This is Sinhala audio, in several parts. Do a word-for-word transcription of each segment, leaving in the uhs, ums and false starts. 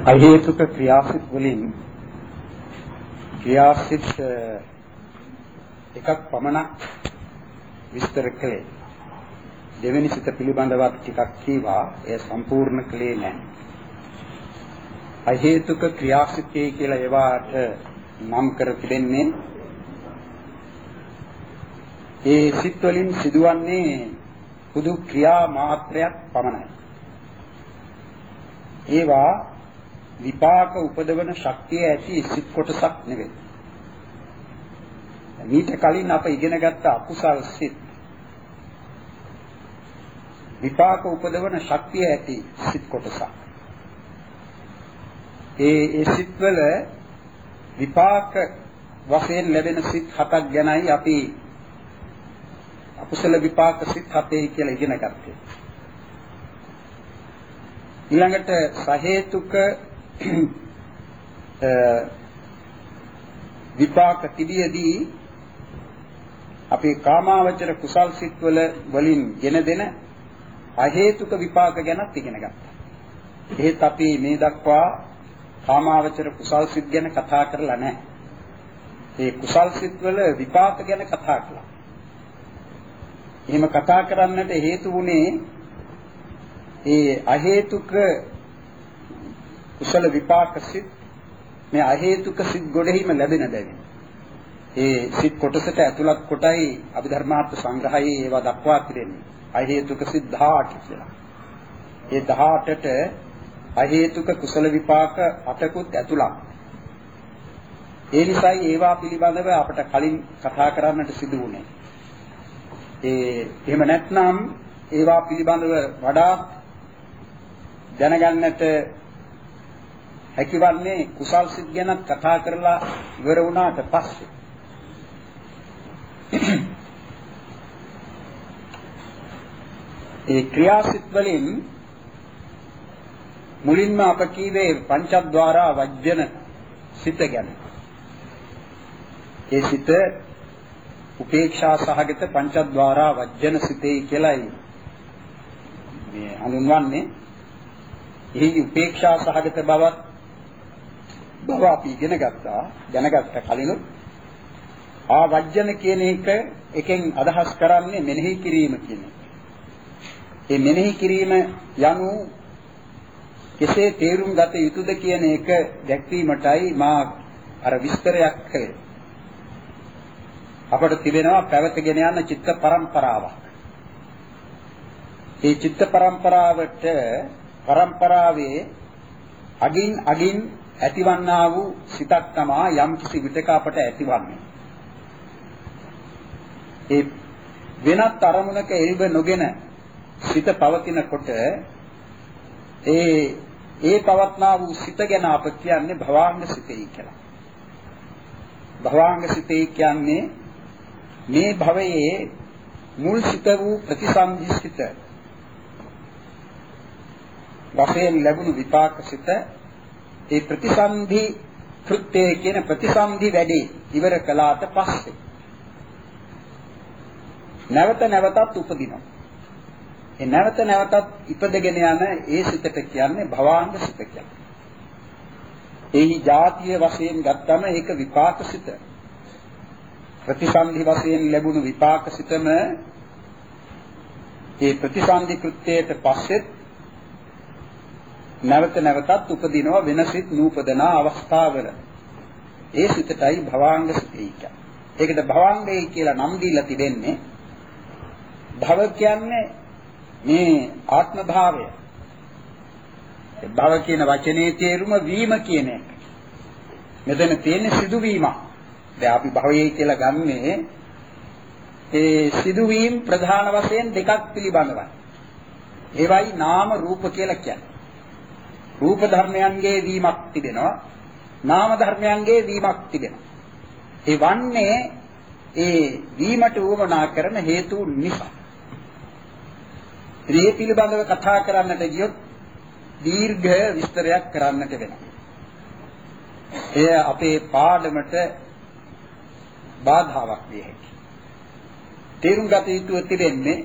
අහේතුක ක්‍රියාසිත වලින් ක්‍රියාසිත එකක් පමණක් විස්තර කළේ. දෙවෙනි සිත පිළිබඳව ටිකක් කීවා. ඒ සම්පූර්ණ කළේ නැහැ. අහේතුක ක්‍රියාසිතේ කියලා ඒවාට නම් කර තිබෙන්නේ ඒ සිත් වලින් සිදුවන්නේ පුදු ක්‍රියා මාත්‍රයක් පමණයි. ඒවා විපාක උපදවන ශක්තිය ඇති සිත් කොටසක් නෙවෙයි. ඊට කලින් අප ඉගෙන ගත්ත අකුසල් සිත් විපාක උපදවන ශක්තිය ඇති සිත් කොටසක්. ඒ ඒ සිත්වල විපාක වශයෙන් ලැබෙන සිත් හතක් ගැනයි අපි අකුසල විපාක සිත් හතේ කියලා ඉගෙන ගත්තේ. ඊළඟට සහේතුක විපාක තිබියදී අපේ කාමාවචර කුසල් සිත් වල වලින් ගෙන දෙන අහේතුක විපාක ගැනත් ඉගෙන ගත්තා. එහෙත් අපි මේ දක්වා කාමාවචර කුසල් සිත් ගැන කතා කරලා නැහැ. ඒ කුසල් සිත් වල විපාක ගැන කතා කළා. එහෙම කතා කරන්නට හේතු වුණේ ඒ අහේතුක කුසල විපාක සිත් මේ අහේතුක සිත් ගොඩෙහිම ලැබෙන බැවින් ඒ සිත් කොටසට ඇතුළත් කොටයි අභිධර්මාර්ථ සංග්‍රහයේ ඒවා දක්වා තිබෙන්නේ. අහේතුක සිත් දහඅට කියලා. ඒ දහඅටට අහේතුක කුසල විපාක අටකුත් ඇතුළත්. ඒ නිසායි ඒවා පිළිබඳව අපට කලින් කතා කරන්නට සිදු වුණේ. ඒ එහෙම නැත්නම් ඒවා පිළිබඳව වඩා දැනගන්නට හැකිවන්නේ කුසල් සිත් ගැන කතා කරලා ඉවර වුණාට පස්සේ. ඒ ක්‍රියාසිත වලින් මුලින්ම අප කීවේ පංචද්වාරා වජ්ජන සිත ගැන. ඒ සිත උපේක්ෂා සහගත පංචද්වාරා වජ්ජන සිතේ කියලායි මේ හඳුන්වන්නේ. එහි උපේක්ෂා සහගත බවත් බව අපි ඉගෙන ගත්තා, දැනගත්ත කලිනුත්. ආ වජ්ජන කියන එක එකෙන් අදහස් කරන්නේ මෙනෙහි කිරීම කියන එක. ඒ මෙනෙහි කිරීම යනු කෙසේ තේරුම් ගත යුතුද කියන එක දැක්වීමටයි මා අර විස්තරයක් කළේ. අපට තිබෙනවා පැවතගෙන යන චිත්ත පරම්පරාවක්. ඒ චිත්ත පරම්පරාවට පරම්පරාවේ අගින් අගින් ඇතිවන්නා වූ සිතක් තමා යම් කිසි විටක අපට ඇතිවන්නේ. ඒ වෙනත් අරමුණක එල්බ නොගෙන සිත පවතිනකොට ඒ ඒ පවත්නා වූ සිත ගැන අප කියන්නේ භවාංග සිතයි කියලා. භවාංග සිතයි කියන්නේ මේ භවයේ මුල් සිත වූ ප්‍රතිසන්දි සිත වශයෙන් ලැබුණු විපාක සිත ඒ ප්‍රතිසන්දි කෘත්‍යය කියන ප්‍රතිසන්දි වැඩි ඉවර කළාට පස්සේ නැවත නැවතත් උපදිනවා. ඒ නැවත නැවතත් ඉපදගෙන යන ඒ සිතට කියන්නේ භවාංග සිත කියලා. එහි ಜಾතිය වශයෙන් ගත්තම ඒක විපාක සිත. ප්‍රතිසන්දි වශයෙන් ලැබුණු විපාක සිතම ඒ ප්‍රතිසන්දි කෘත්‍යයට පස්සෙත් නැවත නැවතත් උපදිනවා වෙන සිත් නූපදන අවස්ථාවල. ඒ සිතටයි භවාංග සිතයි කියන්නේ. ඒකට භවාංගය කියලා නම් දීලා තිබෙන්නේ භව කියන්නේ මේ ආත්ම භාවය. ඒ භව කියන වචනේ තේරුම වීම කියන එක. මෙතන තියෙන සිදුවීමක්. දැන් අපි භවයයි කියලා ගන්නේ ඒ සිදුවීම් ප්‍රධාන වශයෙන් දෙකක් පිළිබඳවයි. ඒවයි නාම රූප කියලා කියන්නේ. රූප ධර්මයන්ගේ වීමක් තිබෙනවා. නාම ධර්මයන්ගේ වීමක් තිබෙනවා. ඒ වන්නේ ඒ වීමට උවමනා කරන හේතු නිසා. මේ පිළිබඳව කතා කරන්නට ගියොත් දීර්ඝ විස්තරයක් කරන්නට වෙනවා. එය අපේ පාඩමට බාධාවක් විය හැකියි. තේරුම් ගත යුතු තිබෙන්නේ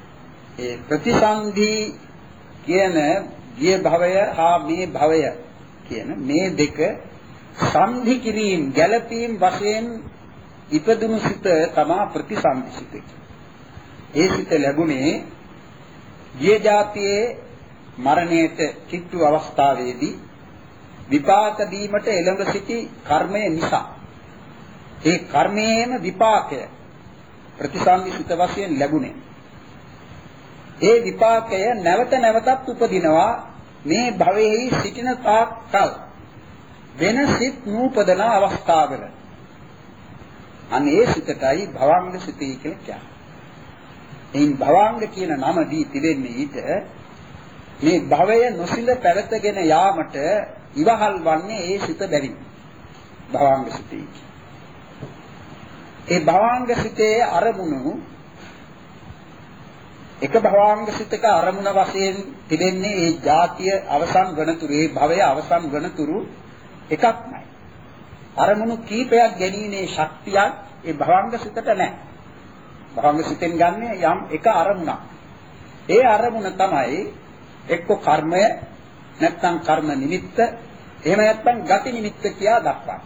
ඒ ප්‍රතිසන්දි කියන ගිය භවය හා මේ භවය කියන මේ දෙක සංධි කිරීම ගැළපීම් වශයෙන් ඉපදුණු සිත තමා ප්‍රතිසන්ධි සිත. ඒ සිත ලැබුණේ ගිය જાතියේ මරණයට කිට්ටු අවස්ථාවේදී විපාක දීමට එළඹ සිටි කර්මය නිසා. ඒ කර්මයේම විපාකය ප්‍රතිසන්ධි සිත වශයෙන් ලැබුණේ. ඒ විපාකය නැවත නැවතත් උපදිනවා මේ භවයේ සිටින තාක් කල් වෙන සිත් නූපදන අවස්ථාවල. අනේ සිතටයි භවංග සිතයි කියලා කියන්නේ. එයින් භවංග කියන නම දී තිබෙන්නේ ඊට මේ භවය නොසිඳ පැවතගෙන යාමට ඉවහල් වන්නේ ඒ සිත බැවින්. භවංග සිතයි. ඒ භවංග සිතේ අරමුණු එක භවංග සිතක අරමුණ වශයෙන් තිබෙන්නේ ඒ જાතිය අවසන් වනතුරු ඒ භවය අවසන් වනතුරු එකක්මයි. අරමුණු කීපයක් ගැනීමේ ශක්තියක් ඒ භවංග සිතට නැහැ. භවංග සිතෙන් ගන්න යම් එක අරමුණක්. ඒ අරමුණ තමයි එක්ක කර්මය නැත්නම් කර්ම නිමිත්ත එහෙම නැත්නම් ගති නිමිත්ත කියා දක්වන්නේ.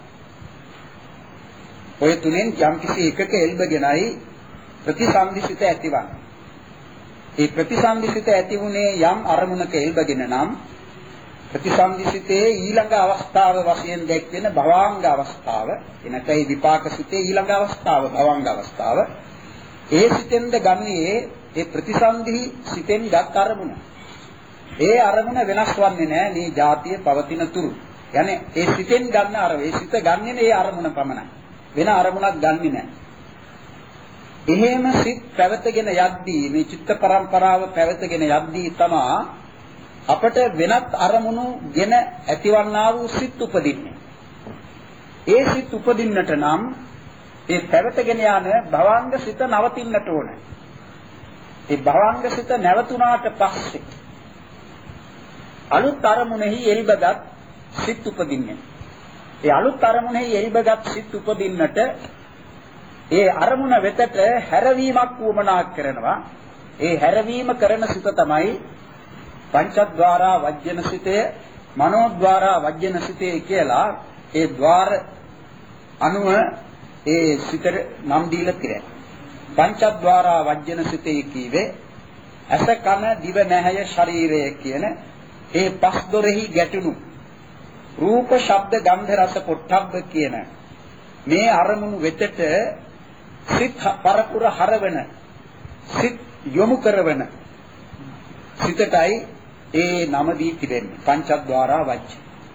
ඔය තුනෙන් යම් කිසි එකක එල්බගෙනයි ප්‍රතිසන්දිසිත ඇතිවන්නේ. ඒ ප්‍රතිසන්දිසිත ඇති වුණේ යම් අරමුණක එල්බගෙන නම් ප්‍රතිසන්දිසිතේ ඊළඟ අවස්ථාව වශයෙන් දැක්වෙන භවංග අවස්ථාව එනකයි විපාක සිතේ ඊළඟ අවස්ථාව භවංග අවස්ථාව ඒ සිතෙන්ද ගන්නේ ඒ ප්‍රතිසන්දි සිතෙන් ගත් අරමුණ. ඒ අරමුණ වෙනස් වන්නේ නැහැ මේ જાතිය පවතින තුරු. යන්නේ ඒ සිතෙන් ගන්න අර ඒ සිත ගන්නේ ඒ අරමුණ පමණයි. වෙන අරමුණක් ගන්නෙ නැහැ. එහෙම සිත් පැවතගෙන යද්දී මේ චිත්ත පරම්පරාව පැවතගෙන යද්දී තමා අපට වෙනත් අරමුණු ගෙන ඇතිවන්නා වූ සිත් උපදින්නේ. ඒ සිත් උපදින්නට නම් ඒ පැවතගෙන යන භවංග සිත නවතින්නට ඕන. ඒ භවංග සිත නැවතුණාට පස්සේ අලුත් අරමුණෙහි එල්බගත් සිත් උපදින්නේ. ඒ අලුත් අරමුණෙහි එල්බගත් සිත් උපදින්නට ඒ අරමුණ වෙතට හැරවීමක් වුමනා කරනවා. ඒ හැරවීම කරන සිත තමයි පංචද්වාරා වජ්ජන සිතේ මනෝද්වාරා වජ්ජන සිතේ කියලා ඒ ద్వාර අනුව ඒ සිතට නම් දීලා තිරේ. පංචද්වාරා වජ්ජන සිතේ කීවේ අස කන දිව නැහැය ශරීරය කියන ඒ පස් දොරෙහි ගැටුණු රූප ශබ්ද ගන්ධ රස පොට්ටබ්බ කියන මේ අරමුණු වෙතට සිත් පරපුර හරවන සිත් යොමු කරවන සිතටයි ඒ නම දී තිබෙන්නේ පංචද්වාරා වජ්ජ.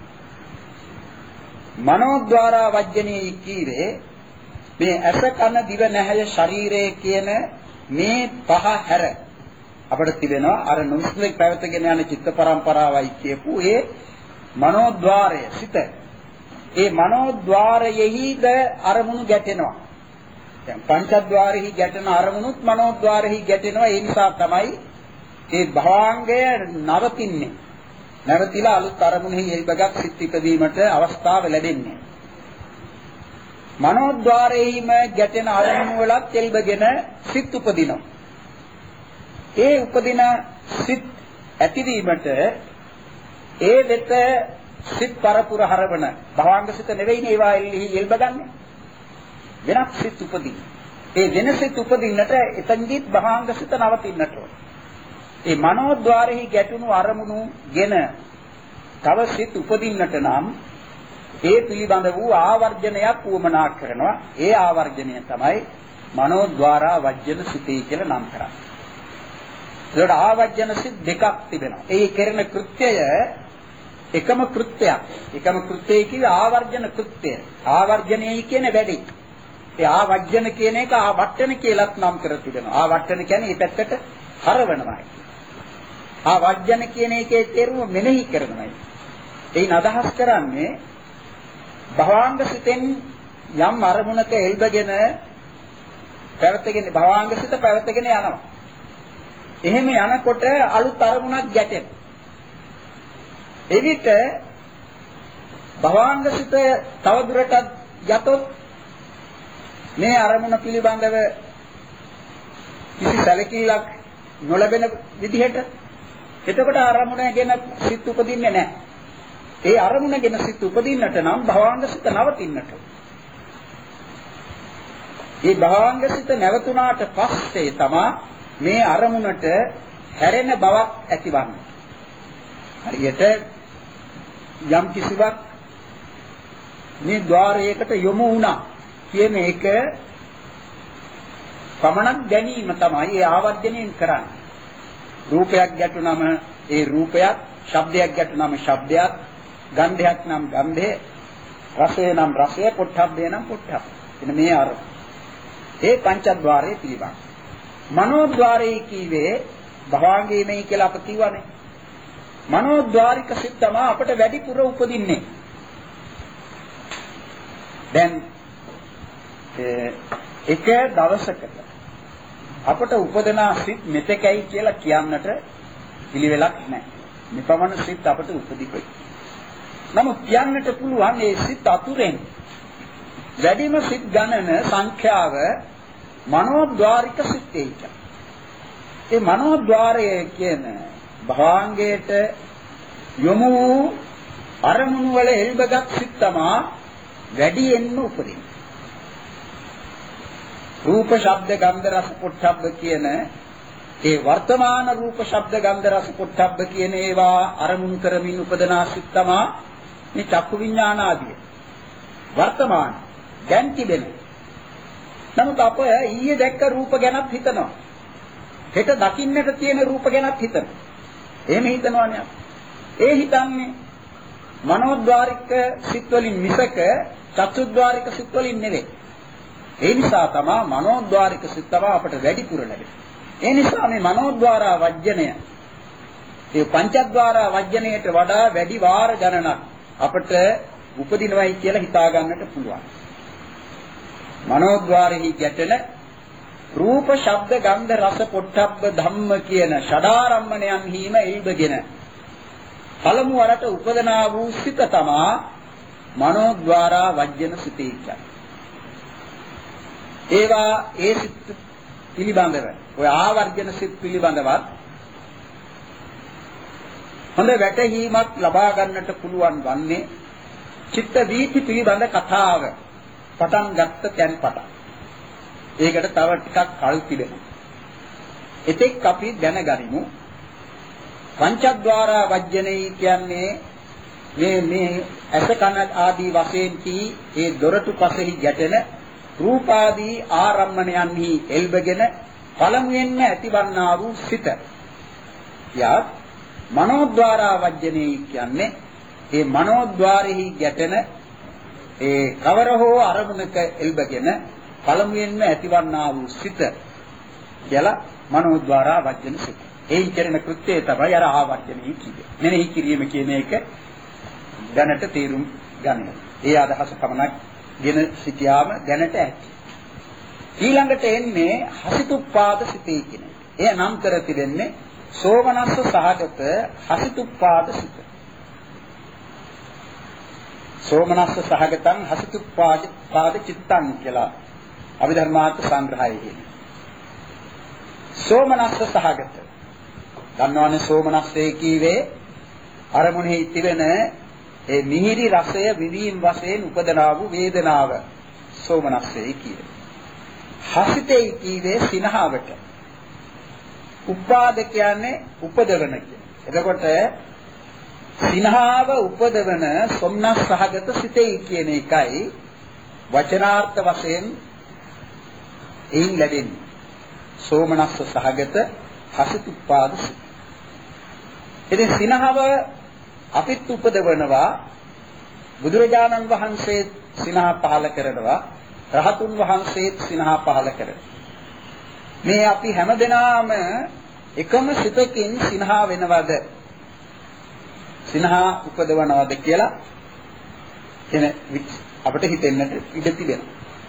මනෝද්වාරා වජ්ජනේ කීවේ මේ ඇස කන දිව නැහැය ශරීරය කියන මේ පහ හැර අපිට තිබෙනවා අර නුස්ලික් පැවතගෙන යන චිත්ත පරම්පරාවයි කියපු ඒ මනෝද්වාරය සිත. ඒ මනෝද්වාරයෙහිද අරමුණු ගැටෙනවා. දැන් පංචද්වාරෙහි ගැටෙන අරමුණුත් මනෝද්වාරෙහි ගැටෙනවා. ඒ නිසා තමයි ඒ භවංගය නවතින්නේ. නැවතිලා අලුත් අරමුණෙහි එල්බගත් සිත් ඉදීමට අවස්ථාව ලැබෙන්නේ. මනෝද්වාරයේම ගැටෙන අරමුණු වලත් එල්බගෙන සිත් උපදිනවා. ඒ උපදින සිත් ඇතිවීමට ඒ වෙත සිත් පරපුර හරවන භවංග සිත නෙවෙයිනේ ඒවා එල්බගන්නේ. වෙනත් සිත් උපදින. ඒ වෙන සිත් උපදින්නට එතනදිත් භවංග සිත නවතින්නට ඕන. ඒ මනෝද්වාරෙහි ගැටුණු අරමුණු ගෙන තව සිත් උපදින්නට නම් ඒ පිළිබඳ වූ ආවර්ජනයක් වුමනා කරනවා. ඒ ආවර්ජනය තමයි මනෝද්වාරා වජ්ජන සිතේ කියලා නම් කරන්නේ. ඒකට ආවර්ජන සිත් දෙකක් තිබෙනවා. ඒ කරන කෘත්‍යය එකම කෘත්‍යයක්. එකම කෘත්‍යය කියන්නේ ආවර්ජන කෘත්‍යය. ආවර්ජනයයි කියන්නේ වැඩි. ඒ ආවර්ජන කියන එක ආවට්ටන කියලාත් නම් කර තිබෙනවා. ආවට්ටන කියන්නේ මේ පැත්තට හරවනවා. ආවර්ජන කියන එකේ තේරුම මෙනෙහි කරනවායි. එයින් අදහස් කරන්නේ භවංග සිතෙන් යම් අරමුණක එල්බගෙන පැවතගෙන භවංග සිත පැවතගෙන යනවා. එහෙම යනකොට අලුත් අරමුණක් ගැටෙන. එවිට භවංග සිත තව දුරටත් යතොත් මේ අරමුණ පිළිබඳව කිසි සැලකිල්ලක් නොලැබෙන විදිහට එතකොට අරමුණ ගැන සිත් උපදින්නේ නැහැ. ඒ අරමුණගෙන සිත් උපදින්නට නම් භවාංග සිත නවතින්නට. ඒ භවාංග සිත නැවතුණාට පස්සේ තමයි මේ අරමුණට හැරෙන බවක් ඇතිවන්නේ. හරියට යම් කිසිවක් මේ ద్వාරයකට යොමු වුණා කියන එක පමණක් දැනීම තමයි ඒ ආවර්ජණයෙන් කරන්නේ. රූපයක් ගැටුනම ඒ රූපයක්, ශබ්දයක් ගැටුනම ශබ්දයක්, ගන්ධයක් නම් ගන්ධය, රසය නම් රසය, පොට්ටබ්බය නම් පොට්ටබ්බ. එන්න මේ අර ඒ පංචද්වාරයේ පිළිබඳ. මනෝද්වාරයේ කීවේ භවාංගයේමයි කියලා අප කිව්වනේ. මනෝද්වාරික සිත් තමයි අපිට වැඩිපුර උපදින්නේ. දැන් එක දවසකට අපට උපදනා සිත් මෙතකයි කියලා කියන්නට පිළිවෙලක් නැහැ. මෙපමණ සිත් අපට උපදිපයි. නමුත් කියන්නට පුළුවන් මේ සිත් අතුරෙන් වැඩිම සිත් ගණන සංඛ්‍යාව මනෝද්වාරික සිත් ඒක. ඒ මනෝද්වාරය කියන භවාංගයට යොමු අරමුණු වල එල්බගත් සිත් තමයි වැඩියෙන්ම උපදින්නේ. රූප ශබ්ද ගන්ධ රස පොට්ටබ්බ කියන ඒ වර්තමාන රූප ශබ්ද ගන්ධ රස පොට්ටබ්බ කියන ඒවා අරමුණු කරමින් උපදනා සිත් තමයි මේ චක්කු විඥාන ආදී. වර්තමාන දැන් තිබෙන. නමුත් අප ඊයේ දැක්ක රූප ගැනත් හිතනවා. හෙට දකින්නට තියෙන රූප ගැනත් හිතනවා. එහෙම හිතනවනේ. ඒ හිතන්නේ මනෝද්වාරික සිත් වලින් මිසක චක්කුද්වාරික සිත් වලින් නෙවෙයි. ඒ නිසා තමයි මනෝද්වාරික සිත් තමයි අපට වැඩිපුර ලැබෙන්නේ. ඒ නිසා මේ මනෝද්වාරා වජ්ජනය ඒ පංචද්වාරා වජ්ජනයට වඩා වැඩි වාර ගණනක් අපට උපදිනවයි කියලා හිතා ගන්නට පුළුවන්. මනෝද්වාරෙහි ගැටෙන රූප ශබ්ද ගන්ධ රස පොට්ටබ්බ ධම්ම කියන ෂඩාරම්මණයන්හිම එල්බගෙන පළමු වරට උපදනා වූ සිත තමා මනෝද්වාරා වජ්ජන සිතේ කියන්නේ. ඒවා ඒ සිත් පිළිබඳව ඔය ආවර්ජන සිත් පිළිබඳවත් හොඳ වැටහීමක් ලබා ගන්නට පුළුවන් වන්නේ චිත්ත වීති පිළිබඳ කතාව පටන් ගත්ත තැන් පටන්. ඒකට තව ටිකක් කල් තිබෙනවා. එතෙක් අපි දැනගනිමු පංචද්වාරා වජ්ජනේ කියන්නේ මේ මේ ඇස කන ආදී වශයෙන් කී ඒ දොරටු පසෙහි ගැටෙන රූපාදී ආරම්මණයන්හි එල්බගෙන පළමුවෙන්ම ඇතිවන්නා වූ සිත. යා මනෝද්වාරා වජ්ජනේ කියන්නේ ඒ මනෝද්වාරෙහි ගැටෙන ඒ කවර හෝ අරමුණක එල්බගෙන පළමුවෙන්ම ඇතිවන්නා වූ සිත කියලා මනෝද්වාරා වජ්ජන සිත. එයින් කරන කෘත්‍යය තමයි අර ආවර්ජනීය කියන්නේ. මෙනෙහි කිරීම කියන එක දැනට තේරුම් ගන්න. ඒ අදහස පමණක් ගෙන සිටියාම දැනට ඇති. ඊළඟට එන්නේ හසිතුප්පාද සිතේ කියන එක. එය නම් කර තිබෙන්නේ සෝමනස්ස සහගත හසිතුප්පාද සිත. සෝමනස්ස සහගතං හසිතුප්පාද පාද චිත්තං කියලා අභිධර්මාර්ථ සංග්‍රහයේ කියන්නේ. සෝමනස්ස සහගත. ගන්නවනේ සෝමනස්සේ කීවේ අරමුණෙහි තිබෙන ඒ මිහිරි රසය විඳීම් වශයෙන් උපදනා වූ වේදනාව සෝමනස්සේ කියන්නේ. හසිතේ කීවේ සිනහවට. උපාද කියන්නේ උපදවන කියන්නේ. එතකොට සිනහව උපදවන සොම්නස් සහගත සිතේ කියන එකයි වචනාර්ථ වශයෙන් එයින් ලැබෙන්නේ. සෝමනස්ස සහගත හසිතුප්පාද සිත. ඉතින් සිනහව අපිත් උපදවනවා බුදුරජාණන් වහන්සේ සිනහ පහල කරනවා රහතුන් වහන්සේත් සිනහ පහල කරනවා. මේ අපි හැමදෙනාම එකම සිතකින් සිනහ වෙනවද සිනහ උපදවනවද කියලා එන අපිට හිතෙන්නට ඉඩ තිබෙනවා.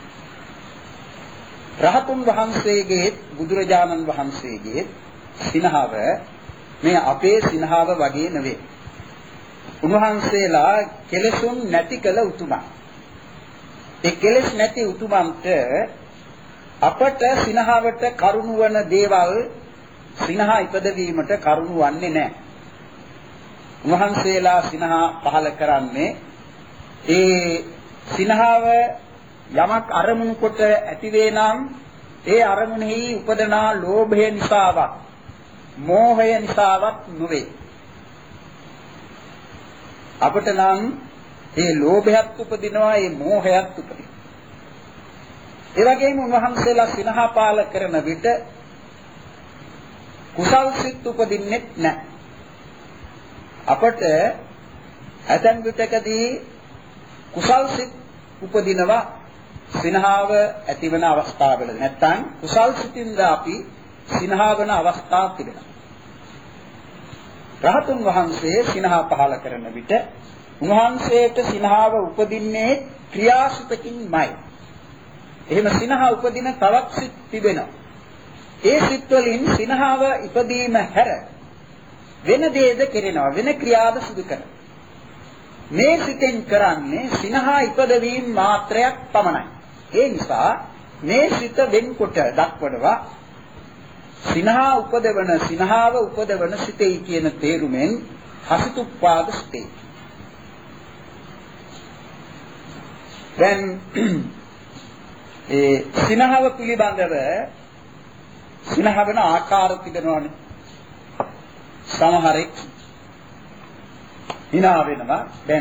රහතුන් වහන්සේගේ බුදුරජාණන් වහන්සේගේ සිනහව මේ අපේ සිනහව වගේ නෙවෙයි. උන්වහන්සේලා කෙලෙසුන් නැති කළ උතුමන්. ඒ කෙලෙස් නැති උතුමන්ට අපට සිනහවට කරුණු වන දේවල් සිනහ ඉපදවීමට කරුණු වන්නේ නැහැ. උන්වහන්සේලා සිනහා පහල කරන්නේ ඒ සිනහව යමක් අරමුණු කොට ඇති වේ නම් ඒ අරමුණෙහි උපදනා ලෝභය නිසාවත් මෝහය නිසාවත් නොවේ. අපට නම් ඒ ලෝභයත් උපදිනවා ඒ මෝහයත් උපදිනවා. ඒ වගේම උන්වහන්සේලා සිනහා පාල කරන විට කුසල් සිත් උපදින්නේ නැහැ. අපට ඇතැම් විටකදී කුසල් සිත් උපදිනවා සිනහාව ඇතිවන අවස්ථාවල. නැත්නම් කුසල් සිතින්ද අපි සිනහාවන අවස්ථා තිබෙනවා. රහතුන් වහන්සේ සිනහා පහල කරන විට උන්වහන්සේට සිනහාව උපදින්නේ ක්‍රියාසිතකින්මයි. එහෙම සිනහා උපදින තවත් සිත් තිබෙනවා. ඒ සිත් වලින් සිනහාව ඉපදීම හැර වෙන දේද කෙරෙනවා, වෙන ක්‍රියාද සිදු කරනවා. මේ සිතෙන් කරන්නේ සිනහා ඉපදවීම මාත්‍රයක් පමණයි. ඒ නිසා මේ සිත වෙන්කොට දක්වනවා සිනහා උපදවන සිනහාව උපදවන සිතේ කියන තේරුමෙන් හසිතුප්පාද සිතේ. දැන් ඒ සිනහව පිළිබඳව සිනහවන ආකාර තිබෙනවානේ. සමහරෙක් hina වෙනවා. දැන්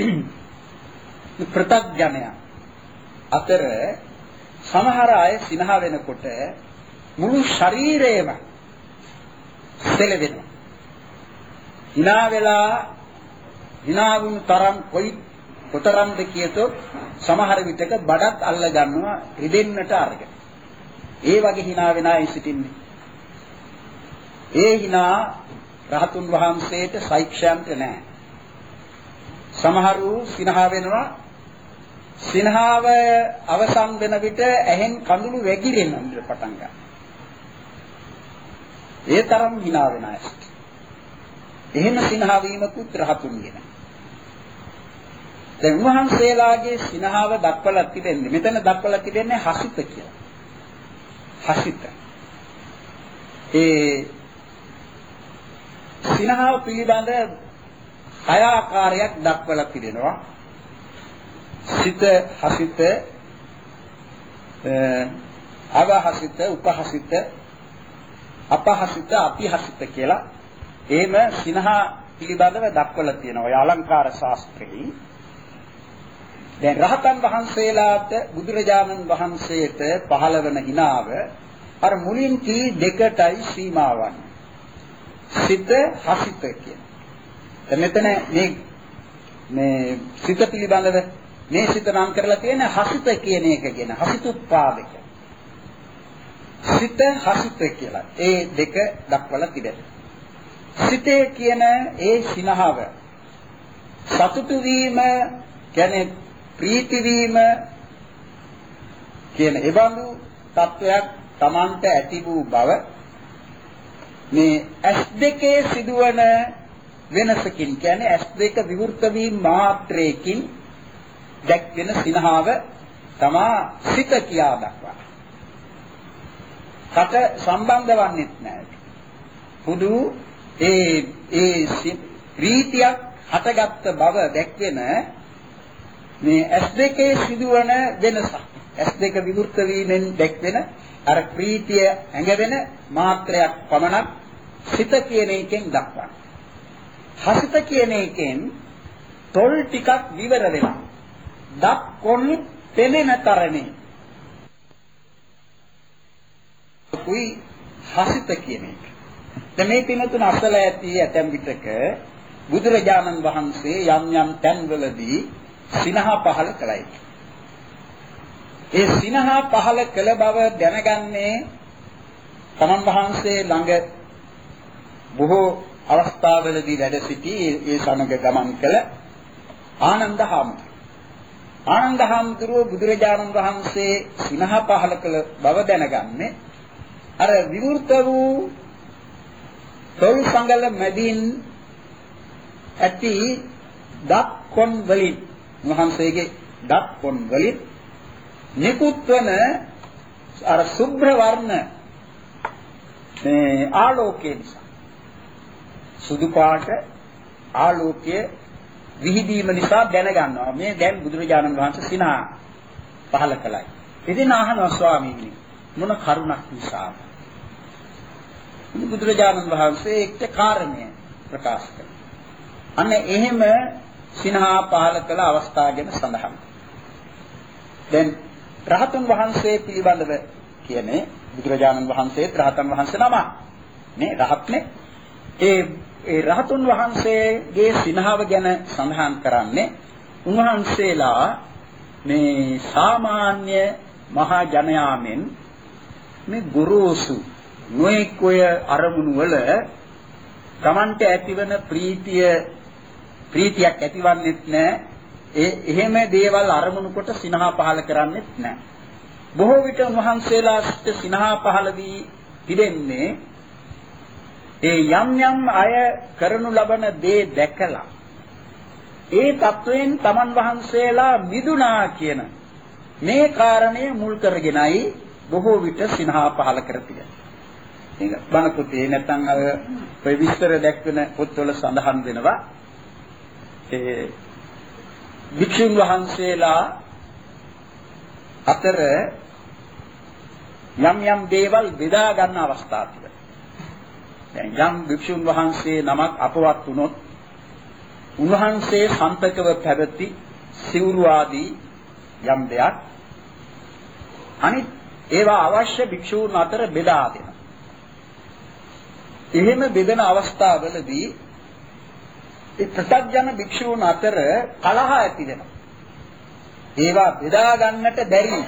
ප්‍රත්‍යඥය අතර සමහර අය සිනහ වෙනකොට මුළු ශරීරයම සෙලවෙනවා. hina වෙලා hina වුණු තරම් කොයි කොතරම්ද කියතොත් සමහර විටක බඩත් අල්ල ගන්නවා රිදෙන්නට අරගෙන. ඒ වගේ hina වෙන අය සිටින්නේ. ඒ hina රහතුන් වහන්සේට සෛක්ෂයන්ත නැහැ. සමහරු සිනහ වෙනවා. සිනහව අවසන් වෙන විට ඇහෙන් කඳුළු වැగిරෙන්න පටන් ගන්නවා. ඒ තරම් hina වෙන අය. එහෙම සිනහ වීමකුත් රහතුන්ගේ නැහැ. දැන් උන්වහන්සේලාගේ සිනහව දක්වලා තිබෙන්නේ මෙතන දක්වලා තිබෙන්නේ හසිත කියලා. හසිත. ඒ සිනහව පිළිබඳ හය ආකාරයක් දක්වලා තිබෙනවා. සිත හසිත, අවහසිත, උපහසිත, අපහසිත, අතිහසිත කියලා එහෙම සිනහ පිළිබඳව දක්වලා තියෙනවා. ඔය අලංකාර ශාස්ත්‍රයේ දැන් රහතන් වහන්සේලාට බුදුරජාණන් වහන්සේට පහළ වෙන හිනාව අර මුලින් කී දෙකටයි සීමා වන්නේ. සිත හසිත කියන. දැන් මෙතන මේ මේ සිත පිළිබඳව මේ සිත නම් කරලා තියෙන හසිත කියන එක ගැන හසිතුප්පාදක. සිත හසිත කියලා. ඒ දෙක දක්වලා තිබෙනවා. සිතේ කියන ඒ සිනහව සතුටු වීම කියන්නේ ප්‍රීති වීම කියන එබඳු තත්වයක් Tamanට ඇති වූ බව මේ ඇස් දෙකේ සිදුවන වෙනසකින් කියන්නේ ඇස් දෙක විවෘත වීම මාත්‍රයකින් දැක්වෙන සිනහව තමා සිත කියා දක්වනවා. කට සම්බන්ධ වන්නේත් නැහැ. පුදු ඒ ඒ ප්‍රීතියක් හටගත් බව දැක්වෙන මේ ඇස් දෙකේ සිදුවන වෙනස. ඇස් දෙක විවෘත වීමෙන් දැක්වෙන අර ප්‍රීතිය ඇඟවෙන මාත්‍රයක් පමණක් සිත කියන එකෙන් දක්වනවා. හසිත කියන එකෙන් තොල් ටිකක් විවර වෙනවා. දත් කොන් පෙනෙන තරමේ. කුයි හසිත කියන එක. දැන් මේ පිනතුන අසල ඇති ඇතැම් විටක බුදුරජාණන් වහන්සේ යම් යම් තැන්වලදී සිනහා පහල කළයි. ඒ සිනහා පහල කළ බව දැනගන්නේ තමන් වහන්සේ ළඟ බොහෝ අවස්ථාවලදී වැඩ සිටි ඒ සමග ගමන් කළ ආනන්ද හාමුදුරුවෝ. ආනන්ද හාමුදුරුවෝ බුදුරජාණන් වහන්සේ සිනහා පහල කළ බව දැනගන්නේ අර විවෘත වූ තොල් සංගල මැදින් ඇති දත් කොන් වලින් මහන්සේගේ දත් කොන් වලින් නිකුත් වන අර සුභ්‍ර වර්ණ මේ ආලෝකයේ නිසා සුදු පාට ආලෝකය විහිදීම නිසා දැනගන්නවා මේ දැන් බුදුරජාණන් වහන්සේ සිනා පහල කළයි. ඉතින් අහනවා ස්වාමීනි මොන කරුණක් නිසාද? බුදුරජාණන් වහන්සේ එක්ක කාරණය ප්‍රකාශ කළා. අන්න එහෙම සිනා පහල කළ අවස්ථාව ගැන සඳහන්. දැන් රහතන් වහන්සේ පිළිබඳව කියන්නේ බුදුරජාණන් වහන්සේ රහතන් වහන්සේ නම. මේ රහත්නේ ඒ ඒ රහතුන් වහන්සේගේ සිනහව ගැන සඳහන් කරන්නේ උන්වහන්සේලා මේ සාමාන්‍ය මහා ජනයාමෙන් මේ ගුරුසු නොයෙකුය අරමුණු වල Tamante ඇතිවන ප්‍රීතිය ප්‍රීතියක් ඇතිවන්නේත් නැහැ. ඒ එහෙම දේවල් අරමුණු කොට සිනහ පහල කරන්නේත් නැහැ. බොහෝ විට උන්වහන්සේලාට සිනහ පහල වී තිබෙන්නේ ඒ යම් යම් අය කරනු ලබන දේ දැකලා ඒ තත්වයෙන් තමන් වහන්සේලා මිදුණා කියන මේ කාරණය මුල් කරගෙනයි බොහෝ විට සිනහ පහල කරතියි. ඒක බණ පොතේ නැත්නම් අර ඔය විස්තර දැක්වෙන පොත්වල සඳහන් වෙනවා. ඒ වික්ෂුන් වහන්සේලා අතර යම් යම් දේවල් බෙදා ගන්න අවස්ථා තිබෙනවා. දැන් යම් වික්ෂුන් වහන්සේ නමක් අපවත් වුණොත් උන්වහන්සේ සම්පතව පැවති සිවුරු ආදී යම් දෙයක් අනිත් ඒවා අවශ්‍ය භික්ෂූන් අතර බෙදා දෙනවා. එහෙම බෙදෙන අවස්ථාවලදී ඒ ප්‍රත්‍යඥ භික්ෂූන් අතර කලහ ඇති වෙනවා. ඒවා බෙදා ගන්නට බැරිව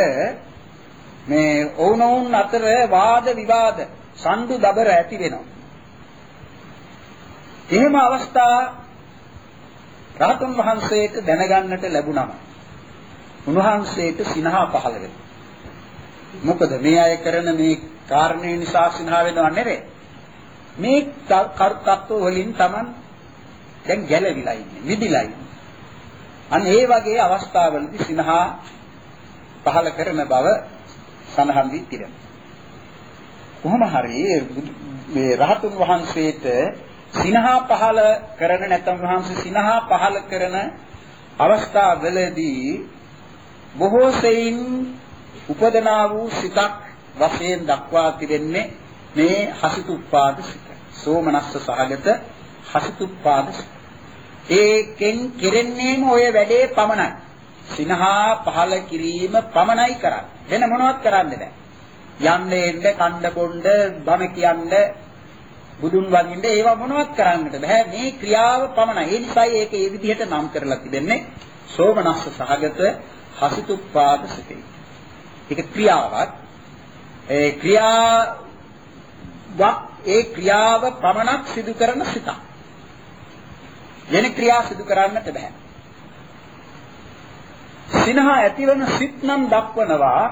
මේ ඔවුනොවුන් අතර වාද විවාද සම්දු දබර ඇති වෙනවා. එහෙම අවස්ථා රහතන් වහන්සේට දැනගන්නට ලැබුණම උන්වහන්සේට සිනහ පහළ වෙනවා. මොකද මේ අය කරන මේ කාරණේ නිසා සිනහ වෙනව නෙවෙයි. මේ තත්ත්ව වලින් Taman දැන් ගැලවිලා ඉන්නේ, මිදිලා ඉන්නේ. අන්න ඒ වගේ අවස්ථාවලදී සිනහ පහළ කරන බව සඳහන් වී තිබෙනවා. කොහොම හරි මේ රහතුන් වහන්සේට සිනහ පහළ කරන නැත්නම් වහන්සේ සිනහ පහළ කරන අවස්ථාවලදී බොහෝ සෙයින් උපදනා වූ සිතක් වශයෙන් දක්වා තිබෙන්නේ මේ හසිතුප්පාද සිත. සෝමනස්ස සහගත හසිතුප්පාද සිත. ඒකෙන් කෙරෙන්නේම ඔය වැඩේ පමණයි. සිනහ පහළ කිරීම පමණයි කරන්නේ. වෙන මොනවත් කරන්නේ නැහැ. යන්නේ එන්න කණ්ඩ කොණ්ඩ බම කියන්නේ බුදුන් වඳින්න ඒවා මොනවත් කරන්නට බෑ. මේ ක්‍රියාව පමණයි. ඒ නිසායි ඒක ඒ විදිහට නම් කරලා තිබෙන්නේ සෝමනස්ස සහගත හසිතුප්පාද සිතේ. ඒක ක්‍රියාවක්. ඒ ක්‍රියාවක් ඒ ක්‍රියාව පමණක් සිදු කරන සිතක්. වෙන ක්‍රියා සිදු කරන්නට බෑ. සිනහ ඇතිවන සිත් නම් දක්වනවා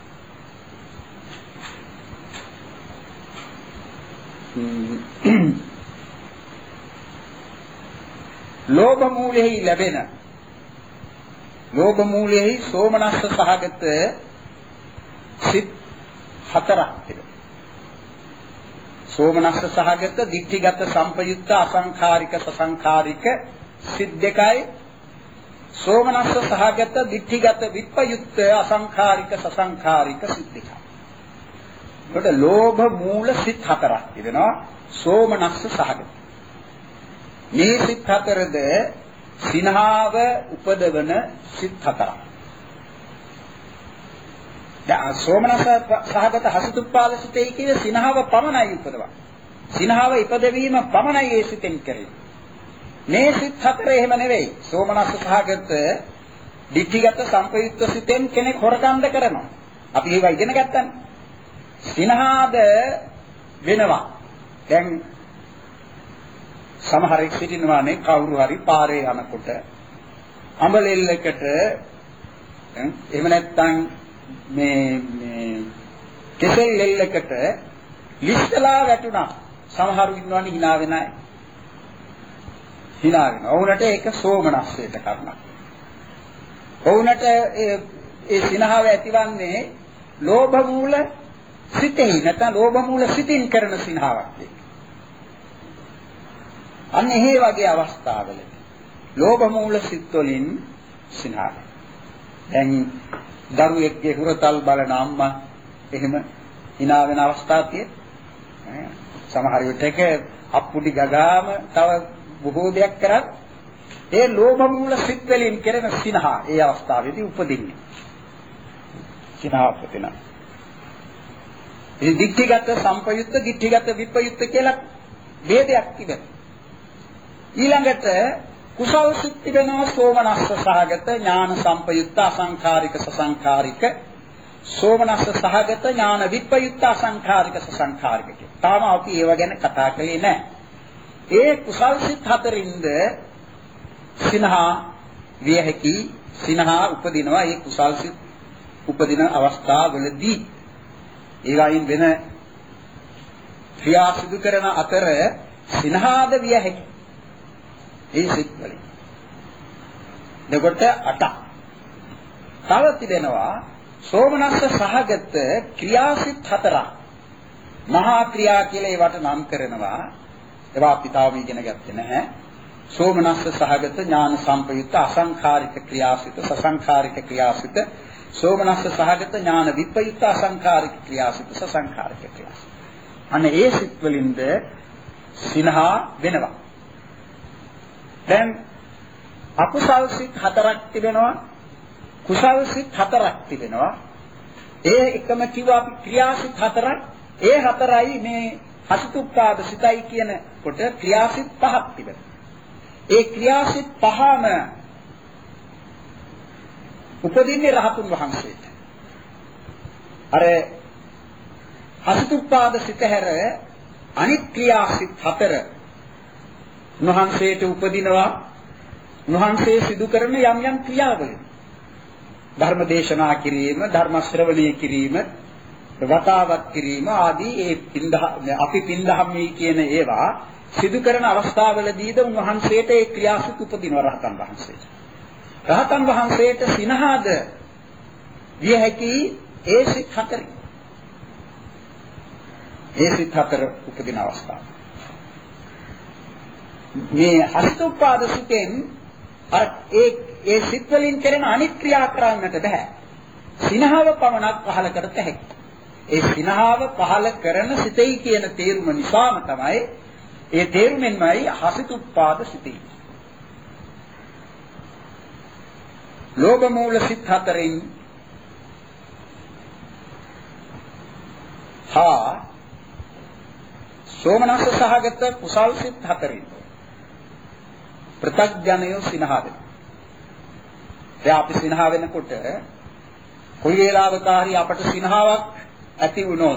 ලෝභ මූලෙහි ලැබෙන ලෝභ මූලෙහි සෝමනස්ස සහගත සිත් හතරක් තිබෙනවා. සෝමනස්ස සහගත දික්ඨිගත සම්පයුක්ත අසංඛාරික සසංඛාරික සිත් දෙකයි. සෝමනස්ස සහගත දික්ඨිගත විප්පයුක්ත අසංඛාරික සසංඛාරික සිත් දෙකයි. කොට ලෝභ මූල සිත් හතරක් තිබෙනවා සෝමනස්ස සහගත. මේ සිත් හතරද සිනහව උපදවන සිත් හතරක්. දැන් සෝමනස්ස සහගත හසිතුප්පාද සිතේ කියන සිනහව පමණයි උපදවන්නේ. සිනහව ඉපදවීම පමණයි ඒ සිතෙන් කරන්නේ. මේ සිත් හතර එහෙම නෙවෙයි. සෝමනස්ස සහගත දිඨිගත සම්පයුක්ත සිතෙන් කෙනෙක් හොරකම්ද කරනවා. අපි ඒවා ඉගෙන ගත්තානේ. සිනහාද වෙනවා. දැන් සමහරෙක් සිටිනවානේ කවුරු හරි පාරේ යනකොට අඹලෙල්ලකට එහෙම නැත්නම් මේ මේ කෙසෙල් ලෙල්ලකට ලිස්සලා වැටුණා. සමහරු ඉන්නවනේ hina වෙන අය. hina වෙනවා. ඔවුන්ට ඒක සෝමනස්සයට කරනවා. ඔවුන්ට ඒ ඒ සිනහව ඇතිවන්නේ ලෝභ මූල සිතෙහි නැත්නම් ලෝභ මූල සිතින් කරන සිනහාවක්. අන්න එහෙ වගේ අවස්ථාවලදී ලෝභ මූල සිත් වලින් සිනහව. දැන් දරුවෙක්ගේ හුරතල් බලන අම්මා එහෙම hina වෙන අවස්ථා තියෙන්නේ. සමහර විටක අප්පුඩි ගගාම තව බොහෝ දෙයක් කරත් ඒ ලෝභ මූල සිත් වලින් කෙරෙන සිනහ ඒ අවස්ථාවේදී උපදින්නේ. සිනහ උපදින. ඉතින් දික්ඨිගත සම්පයුක්ත දික්ඨිගත විපයුක්ත කියලා ભેදයක් තිබෙනවා. ඊළඟට කුසල් සිත් තිබෙනවා සෝමනස්ස සහගත ඥාන සම්පයුක්ත අසංඛාරික සසංඛාරික සෝමනස්ස සහගත ඥාන විපයුක්ත අසංඛාරික සසංඛාරික කියලා. තාම අපි ඒව ගැන කතා කළේ නැහැ. ඒ කුසල් සිත් හතරින්ද සිනහා විය හැකි සිනහා උපදිනවා ඒ කුසල් සිත් උපදින අවස්ථාවලදී ඒවායින් වෙන ක්‍රියා සිදු කරන අතර සිනහාද විය හැකි ඒ සිත් වලින් දෙකට අටක් තව තිබෙනවා සෝමනස්ස සහගත ක්‍රියාසිත හතරක් මහා ක්‍රියා කියලා ඒවට නම් කරනවා ඒවා අපි තාම ඉගෙන ගත්තේ නැහැ සෝමනස්ස සහගත ඥාන සම්පයුක්ත අසංඛාරික ක්‍රියාසිත සසංඛාරික ක්‍රියාසිත සෝමනස්ස සහගත ඥාන විපයුක්ත අසංඛාරික ක්‍රියාසිත සසංඛාරික ක්‍රියාසිත අන්න ඒ සිත් වලින්ද සිනහා වෙනවා දැන් අකුසල් සිත් හතරක් තිබෙනවා කුසල් සිත් හතරක් තිබෙනවා ඒ එකම කිව්වා අපි ක්‍රියාසිත හතරක් ඒ හතරයි මේ හසිතුප්පාද සිතයි කියන කොට ක්‍රියාසිත පහක් තිබෙනවා ඒ ක්‍රියාසිත පහම උපදින්නේ රහතුන් වහන්සේට අර හසිතුප්පාද සිත හැර අනිත් ක්‍රියාසිත හතර උන්වහන්සේට උපදිනවා උන්වහන්සේ සිදු කරන යම් යම් ක්‍රියාවලින් ධර්ම දේශනා කිරීම ධර්ම ශ්‍රවණය කිරීම වතාවත් කිරීම ආදී ඒ පින්දහ අපි පින්දහම්මී කියන ඒවා සිදු කරන අවස්ථාවලදීද උන්වහන්සේට ඒ ක්‍රියාසිත උපදිනවා රහතන් වහන්සේට රහතන් වහන්සේට සිනහාද විය හැකි ඒ සිත් හතර ඒ සිත් හතර උපදින අවස්ථාව මේ හසිතුප්පාද සිතෙන් අර ඒ ඒ සිත් වලින් කරන අනිත් ක්‍රියා කරන්නට බෑ. සිනහව පමණක් පහල කරත හැකියි. ඒ සිනහව පහල කරන සිතයි කියන තේරුම නිසාම තමයි ඒ තේරුමෙන්මයි හසිතුප්පාද සිතයි. ලෝභ මූල සිත් හතරින් හා සෝමනස්ස සහගත කුසල් සිත් හතරින් ප්‍රත්‍යඥය සිනහව දැන් අපි සිනහ වෙනකොට කොයි වේලාවක හරි අපට සිනහාවක් ඇති වුණොත්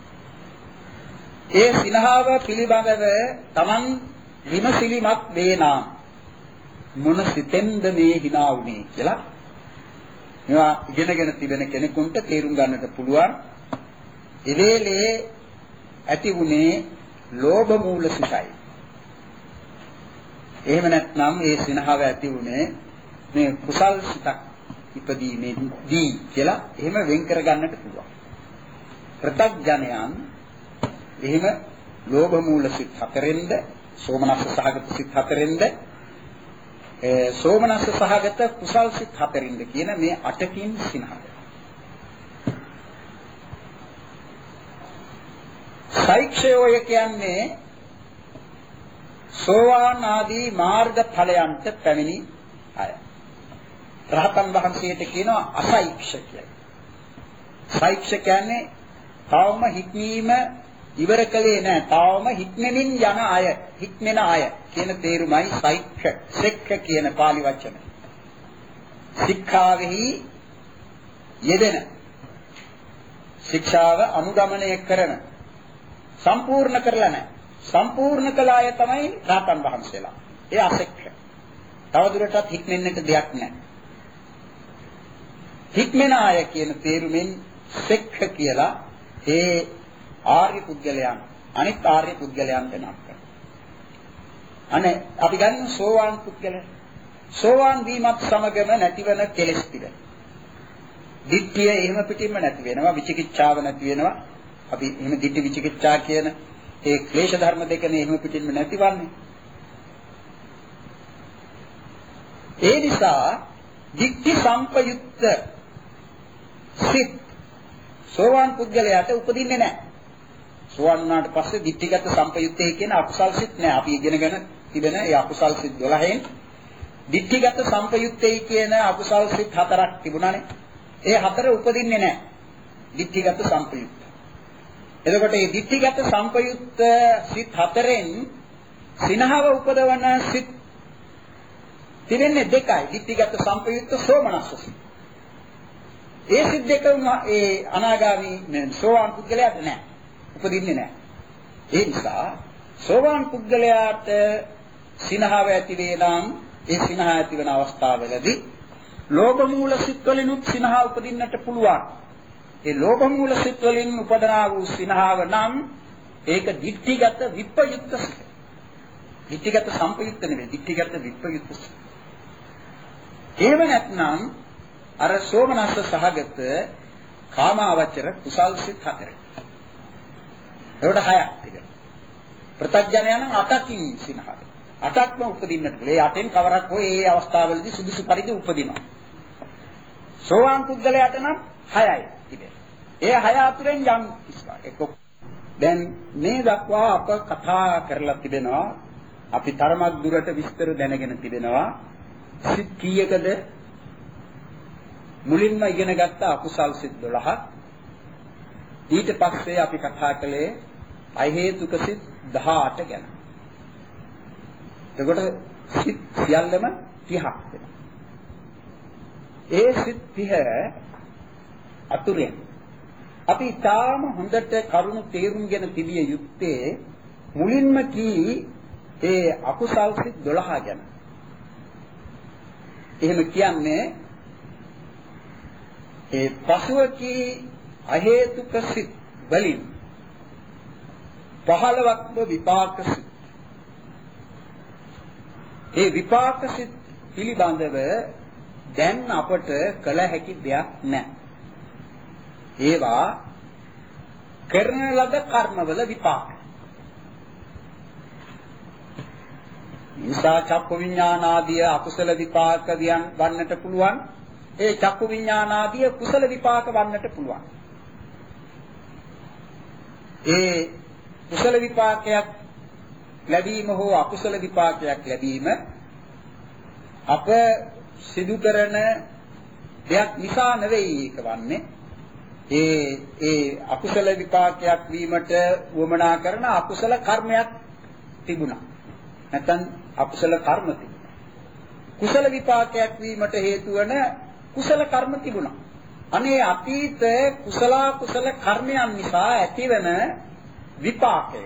ඒ සිනහව පිළිබඳව Taman විමසිලිමත් වේනා මොන සිතෙන්ද මේ hina වුනේ කියලා මේවා ඉගෙනගෙන තිබෙන කෙනෙකුට තේරුම් ගන්නට පුළුවන් ඒ වෙලේ ඇති වුනේ ලෝභ මූල සිතයි එහෙම නැත්නම් ඒ සිනහව ඇති වුනේ මේ කුසල් සිතක් ඉපදීමේදී කියලා එහෙම වෙන් කර ගන්නට පුළුවන්. ප්‍රත්‍යඥයන් එහෙම ලෝභ මූල සිත් හතරෙන්ද සෝමනස්ස සහගත සිත් හතරෙන්ද ඒ සෝමනස්ස සහගත කුසල් සිත් හතරෙන්ද කියන මේ අටකින් සිනහව. සෛක්ෂයෝය කියන්නේ සෝවාන් ආදී මාර්ග ඵලයන්ට පැමිණි අය. රහතන් වහන්සේට කියනවා අසෛක්ෂ කියලා. සෛක්ෂ කියන්නේ තවම හික්මීම ඉවර කළේ නැහැ. තවම හික්මෙමින් යන අය, හික්මෙන අය කියන තේරුමයි සෛක්ෂ. සෙක්ඛ කියන pāli වචන. ශික්ෂාවෙහි යෙදෙන. ශික්ෂාව අනුගමනය කරන. සම්පූර්ණ කරලා නැහැ. සම්පූර්ණ කළ අය තමයි රහතන් වහන්සේලා. ඒ අසෙක්ඛ. තවදුරටත් හික්මෙන්නට දෙයක් නැහැ. හික්මෙන අය කියන තේරුමින් සෙක්ඛ කියලා ඒ ආර්ය පුද්ගලයන් අනිත් ආර්ය පුද්ගලයන් වෙනක් කරනවා. අනේ අපි ගන්න සෝවාන් පුද්ගලයන්. සෝවාන් වීමත් සමගම නැතිවන කෙලෙස් ටික. දිට්ඨිය එහෙම පිටින්ම නැති වෙනවා. විචිකිච්ඡාව නැති වෙනවා. අපි එහෙම දිට්ඨි විචිකිච්ඡා කියන ඒ ක්ලේශ ධර්ම දෙකනේ එහෙම පිටින්ම නැතිවන්නේ. ඒ නිසා ditthi සම්පයුක්ත සිත් සෝවාන් පුද්ගලයාට උපදින්නේ නැහැ. සෝවාන් වුණාට පස්සේ ditthිගත සම්පයුත්තේ කියන අකුසල් සිත් නැහැ. අපි ඉගෙනගෙන තිබෙන ඒ අකුසල් සිත් දොළහෙන් ditthිගත සම්පයුත්තේ කියන අකුසල් සිත් හතරක් තිබුණානේ. ඒ හතර උපදින්නේ නැහැ. ditthිගත සම්පයුක්ත. එතකොට මේ ditthිගත සම්පයුක්ත සිත් හතරෙන් සිනහව උපදවන සිත් තිබෙන්නේ දෙකයි. ditthිගත සම්පයුක්ත සෝමනස්ස සිත්. ඒ සිත් දෙක ඒ අනාගාමී සෝවාන් පුද්ගලයාට නැහැ. උපදින්නේ නැහැ. ඒ නිසා සෝවාන් පුද්ගලයාට සිනහව ඇති වේනම් ඒ සිනහ ඇති වෙන අවස්ථාවවලදී ලෝභ මූල සිත් වලිනුත් සිනහ උපදින්නට පුළුවන්. ඒ ලෝභ මූල සිත් වලින් උපදනා වූ සිනහව නම් ඒක ditthිගත විප්පයුක්ත සිත්. ditthිගත සම්පයුක්ත නෙවෙයි, ditthිගත විප්පයුක්ත සිත්. එහෙම නැත්නම් අර සෝමනස්ස සහගත කාමාවචර කුසල් සිත් හතර. ඒකට හයක් තිබෙනවා. ප්‍රත්‍යඥයන් අටකින් සිනහව. අටක්ම උපදින්නට. ඒ අටෙන් කවරක් හෝ ඒ අවස්ථාවවලදී සුදුසු පරිදි උපදිනවා. සෝවාන් පුද්ගලයාට නම් හයයි තිබෙනවා. ඒ හය අතුරෙන් යම් කිසිවක්. දැන් මේ දක්වා අප කතා කරලා තිබෙනවා. අපි තරමක් දුරට විස්තර දැනගෙන තිබෙනවා. සිත් කීයකද? මුලින්ම ඉගෙන ගත්ත අකුසල් සිත් දොළහක්. ඊට පස්සේ අපි කතා කළේ අහේතුක සිත් දහඅට ගැන. එතකොට සිත් සියල්ලම තිහක් වෙනවා. ඒ සිත් තිහ අතුරෙන් අපි තාම හොඳට කරුණු තේරුම්ගෙන තිබිය යුත්තේ මුලින්ම කී ඒ අකුසල් සිත් දොළහ ගැන. එහෙම කියන්නේ ඒ පසුව කී අහේතුක සිත් වලින් පහළවක්ම විපාක සිත්. ඒ විපාක සිත් පිළිබඳව දැන් අපට කළ හැකි දෙයක් නැහැ. ඒවා කරන ලද කර්මවල විපාක. නිසා චක්කු විඥානාදී අකුසල විපාක වන්නට පුළුවන්. ඒ චක්කු විඥානාදී කුසල විපාක වන්නට පුළුවන්. ඒ කුසල විපාකයක් ලැබීම හෝ අකුසල විපාකයක් ලැබීම අප සිදු කරන දෙයක් නිසා නෙවෙයි ඒක වන්නේ. ඒ ඒ අකුසල විපාකයක් වීමට වමනා කරන අකුසල කර්මයක් තිබුණා. නැත්නම් අකුසල කර්ම තිබුණා. කුසල විපාකයක් වීමට හේතු වන කුසල කර්ම තිබුණා. අනේ අතීත කුසල කුසල කර්මයන් නිසා ඇතිවන විපාකය.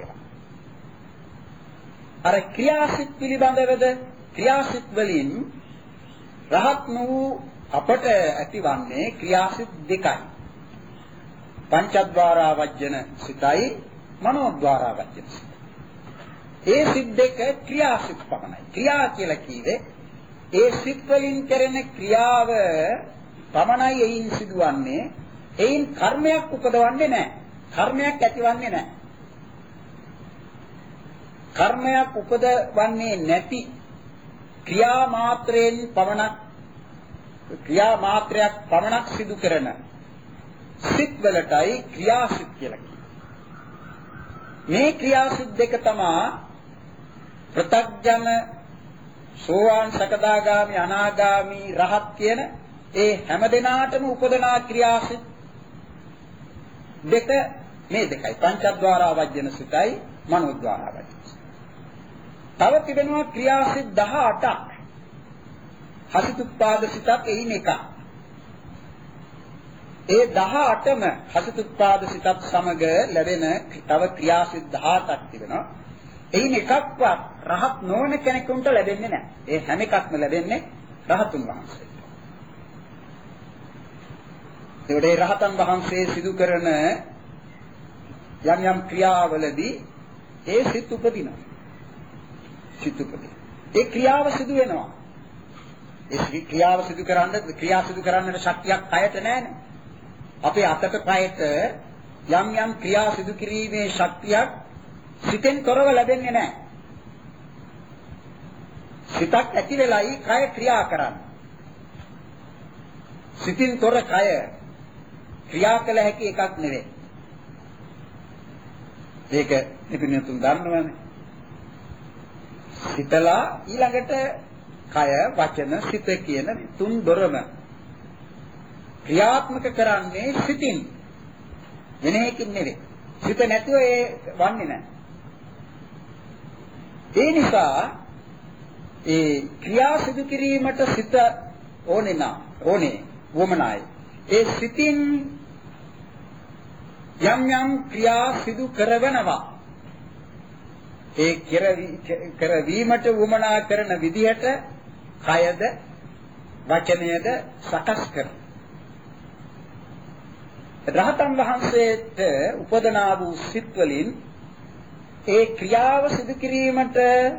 අර ක්‍රියාසිත පිළිබඳවද ක්‍රියාසිත වලින් රහත් වූ අපට ඇතිවන්නේ ක්‍රියාසිත දෙකයි. පංචද්වාරා වජ්ජන සිතයි මනෝද්වාරා වජ්ජන සිත. ඒ සිත් දෙක ක්‍රියාසිත පමණයි. ක්‍රියා කියලා කිව්වේ ඒ සිත් වලින් කරන ක්‍රියාව පමණයි එයින් සිදුවන්නේ. එයින් කර්මයක් උපදවන්නේ නැහැ. කර්මයක් ඇතිවන්නේ නැහැ. කර්මයක් උපදවන්නේ නැති ක්‍රියා මාත්‍රයෙන් පමණක් ක්‍රියා මාත්‍රයක් පමණක් සිදු කරන සිත් වලටයි ක්‍රියාසිත කියලා කියන්නේ. මේ ක්‍රියාසිත දෙක තමයි ප්‍රත්‍යඥ සෝවාන් සකදාගාමි අනාගාමි රහත් කියන ඒ හැම දිනාටම උපදනා ක්‍රියාසිත දෙක මේ දෙකයි. පංචද්වාරා වජ්ජන සිතයි මනෝද්වාරා වජ්ජන සිතයි. තව තිබෙනවා ක්‍රියාසිත දහඅටක්. හසිතුප්පාද සිතක් එයින් එකක්. ඒ දහඅටම හසිතුප්පාද සිතත් සමග ලැබෙන තව ක්‍රියාසිත දහඅටක් තිබෙනවා. එයින් එකක්වත් රහත් නොවන කෙනෙකුට ලැබෙන්නේ නැහැ. ඒ හැම එකක්ම ලැබෙන්නේ රහතුන් වහන්සේට. ඒකේ රහතන් වහන්සේ සිදු කරන යම් යම් ක්‍රියාවලදී ඒ සිත් උපදිනවා. සිත් උපදින. ඒ ක්‍රියාව සිදු වෙනවා. ඒ ක්‍රියාව සිදු කරන්න ක්‍රියා සිදු කරන්නට ශක්තියක් අයට නැහැනේ. අපේ අතට පයට යම් යම් ක්‍රියා සිදු කිරීමේ ශක්තියක් සිතෙන් තොරව ලැබෙන්නේ නැහැ. සිතක් ඇති වෙලයි කය ක්‍රියා කරන්නේ. සිතින් තොර කය ක්‍රියා කළ හැකි එකක් නෙවෙයි. ඒක නිපිනතුන් දන්නවනේ. සිතලා ඊළඟට කය වචන සිත කියන තුන් දොරම ක්‍රියාත්මක කරන්නේ සිතින්. වෙන එකකින් නෙවෙයි. සිත නැතුව ඒ වන්නේ නැහැ. ඒ නිසා ඒ ක්‍රියා සිදු කිරීමට සිත ඕනේ නා ඕනේ වමනායි. ඒ සිතින් යම් යම් ක්‍රියා සිදු කරවනවා. ඒ කරවීමට වමනා කරන විදිහට කයද වචනයද සකස් කරන. රහතන් වහන්සේට උපදනා වූ සිත් වලින් ඒ ක්‍රියාව සිදු කිරීමට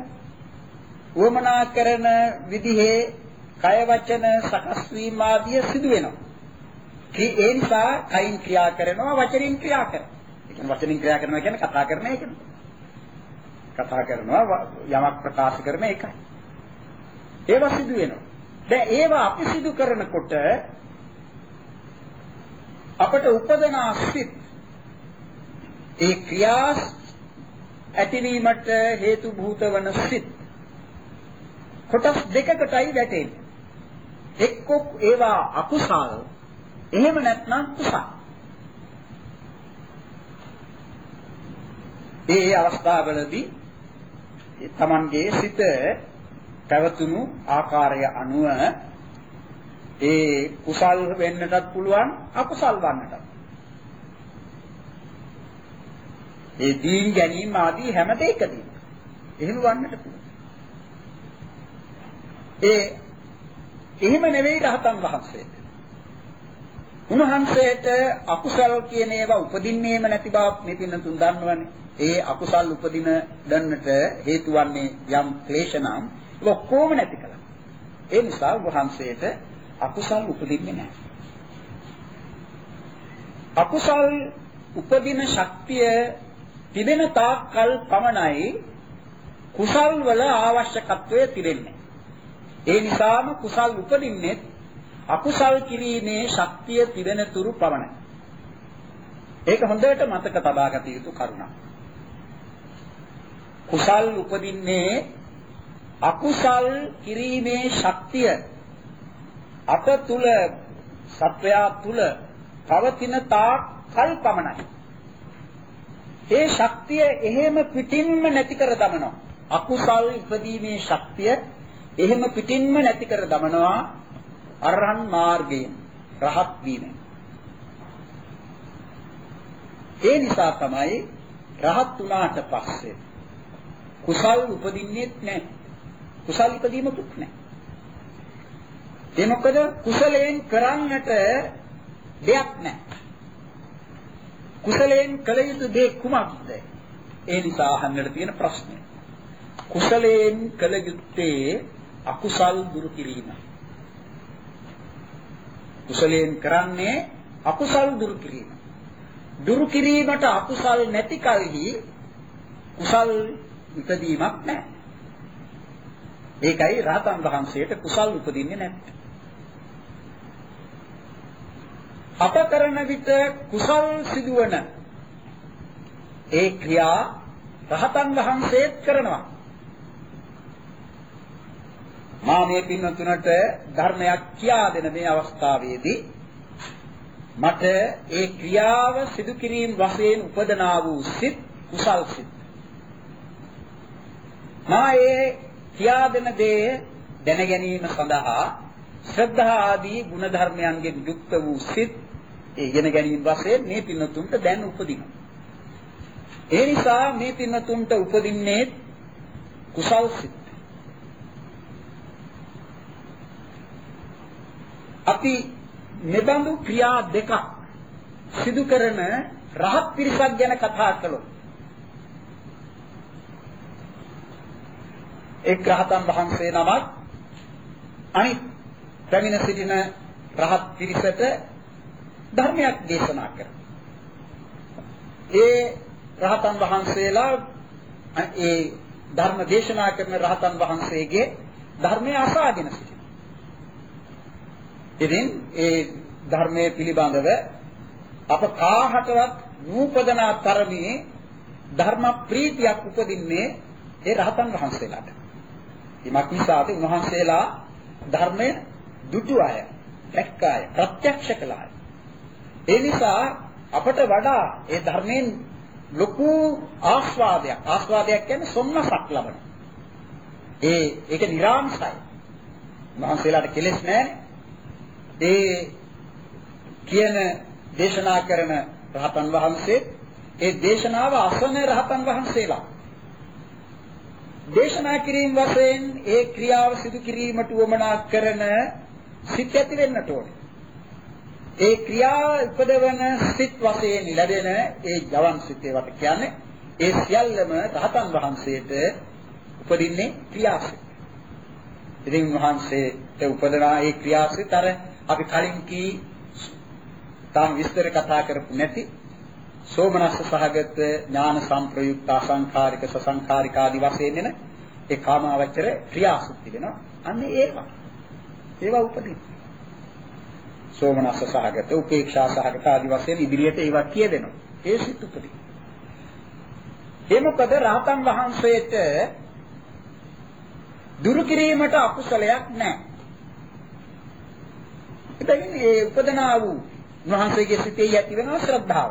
වමනා කරන විදිහේ කය වචන සකස් වීම ආදිය සිදු වෙනවා. ඒ නිසා කයින් ක්‍රියා කරනවා වචනින් ක්‍රියා කරනවා. ඒ කියන්නේ වචනින් ක්‍රියා කරනවා කියන්නේ කතා කරන එක නෙවෙයි. කතා කරනවා යමක් ප්‍රකාශ කරන එකයි. ඒවා සිදු වෙනවා. දැන් ඒවා අපි සිදු කරනකොට අපට උපදනා සිත් ඒ ක්‍රියා ඇතිවීමට හේතු භූත වන සිත් කොටස් දෙකකටයි වැටෙන්නේ. එක්ක ඒවා අකුසල්, එහෙම නැත්නම් කුසල්. ඒ අවස්ථාවවලදී තමන්ගේ සිත පැවතුණු ආකාරය අනුව ඒ කුසල් වෙන්නටත් පුළුවන් අකුසල් වන්නටත්. ඒ දීන් ගැනීම ආදී හැම දෙයකදීම එහෙම වන්නට පුළුවන්. ඒ එහෙම නෙවෙයි රහතන් වහන්සේට. උන්වහන්සේට අකුසල් කියන ඒවා උපදින්නේම නැති බව මේ පින්නතුන් දන්නවනේ. ඒ අකුසල් උපදින දන්නට හේතු වන්නේ යම් ක්ලේශ නම් ඒක කොහොම නැති කළා. ඒ නිසා උන්වහන්සේට අකුසල් උපදින්නේ නැහැ. අකුසල් උපදින ශක්තිය තිබෙන තාක්කල් පමණයි කුසල් වල අවශ්‍යකත්වය තිබෙන්නේ. ඒ නිසාම කුසල් උපදින්නේ අකුසල් කිරීමේ ශක්තිය තිබෙන තුරු පමණයි. ඒක හොඳට මතක තබා ගත යුතු කරුණක්. කුසල් උපදින්නේ අකුසල් කිරීමේ ශක්තිය අප තුල සත්වයා තුල පවතින තාක් කල් පමණයි. ඒ ශක්තිය එහෙම පිටින්ම නැති කර දමනවා. අකුසල් ඉපදීමේ ශක්තිය එහෙම පිටින්ම නැති කර දමනවා අරහන් මාර්ගයෙන් රහත් වීමෙන්. ඒ නිසා තමයි රහත් වුණාට පස්සේ කුසල් උපදින්නේ නැහැ. කුසල් ඉපදීමකුත් නැහැ. ඒ මොකද කුසලයෙන් කරන්නට දෙයක් නැහැ. කුසලයෙන් කළ යුතු දේ කුමක්ද? ඒ නිසා අහන්නට තියෙන ප්‍රශ්නය. කුසලයෙන් කළ යුත්තේ අකුසල් දුරු කිරීම. කුසලයෙන් කරන්නේ අකුසල් දුරු කිරීම. දුරු කිරීමට අකුසල් නැති කලෙහි කුසල් ඉපදීමක් නැහැ. ඒකයි රහතන් වහන්සේට කුසල් උපදින්නේ නැත්තේ. අප කරන විට කුසල් සිදුවන ඒ ක්‍රියා රහතන් වහන්සේත් කරනවා. මා මේ පින්වතුන්ට ධර්මයක් කියා දෙන මේ අවස්ථාවේදී මට ඒ ක්‍රියාව සිදු කිරීම වශයෙන් උපදනා වූ සිත් කුසල් සිත්. මා ඒ කියා දෙන දේ දැන ගැනීම සඳහා ශ්‍රද්ධා ආදී ගුණ ධර්මයන්ගෙන් යුක්ත වූ සිත් ඒ ඉගෙන ගැනීම වශයෙන් මේ පින්වතුන්ට දැන් උපදිනවා. ඒ නිසා මේ පින්වතුන්ට උපදින්නේ කුසල් සිත්. අපි මෙබඳු ක්‍රියා දෙකක් සිදු කරන රහත් පිරිසක් ගැන කතා කළොත් එක් රහතන් වහන්සේ නමක් අනිත් පැමිණ සිටින රහත් පිරිසට ධර්මයක් දේශනා කරා. ඒ රහතන් වහන්සේලා ඒ ධර්ම දේශනා කරන රහතන් වහන්සේගේ ධර්මයේ අසාගෙන සිටිනවා. ඉතින් ඒ ධර්මයේ පිළිබඳව අප කාහටවත් නූපදනා තරමේ ධර්ම ප්‍රීතියක් උපදින්නේ ඒ රහතන් වහන්සේලාට. ඊමත් නිසාද උන්වහන්සේලා ධර්මයේ දුටු අය, දැක්ක අය, ප්‍රත්‍යක්ෂ කළ අය. ඒ නිසා අපට වඩා ඒ ධර්මයෙන් ලොකු ආස්වාදයක්, ආස්වාදයක් කියන්නේ සොම්නසක් ලබන. ඒ ඒක නිරාංශයි. උන්වහන්සේලාට කෙලෙස් නැහැ. ඒ කියන දේශනා කරන රහතන් වහන්සේ ඒ දේශනාව අසන රහතන් වහන්සේලා දේශනා කිරීම වශයෙන් ඒ ක්‍රියාව සිදු කිරීමට උවමනා කරන සිත් ඇති වෙන්නට ඕනේ. ඒ ක්‍රියාව උපදවන සිත් වශයෙන් ලැබෙන ඒ ජවන් සිත් ඒවට කියන්නේ ඒ සියල්ලම රහතන් වහන්සේට උපදින්නේ ක්‍රියාසිත. ඉතින් වහන්සේට උපදනා ඒ ක්‍රියාසිත අර අපි කලින් කී තාම විස්තර කතා කරපු නැති සෝමනස්ස සහගත ඥාන සංප්‍රයුක්ත අසංඛාරික සසංඛාරික ආදි වශයෙන් එන ඒ කාමාවචර ක්‍රියාසිත තිබෙනවා. අන්න ඒවා. ඒවා උපදින. සෝමනස්ස සහගත උපේක්ෂා සහගත ආදි වශයෙන් ඉදිරියට ඒවා කියදෙනවා. ඒ සිත් උපදින. ඒ මොකද රහතන් වහන්සේට දුරු කිරීමට අකුසලයක් නැහැ. එතකින් ඒ උපදනා වූ උන්වහන්සේගේ සිතේ ඇති වෙන ශ්‍රද්ධාව,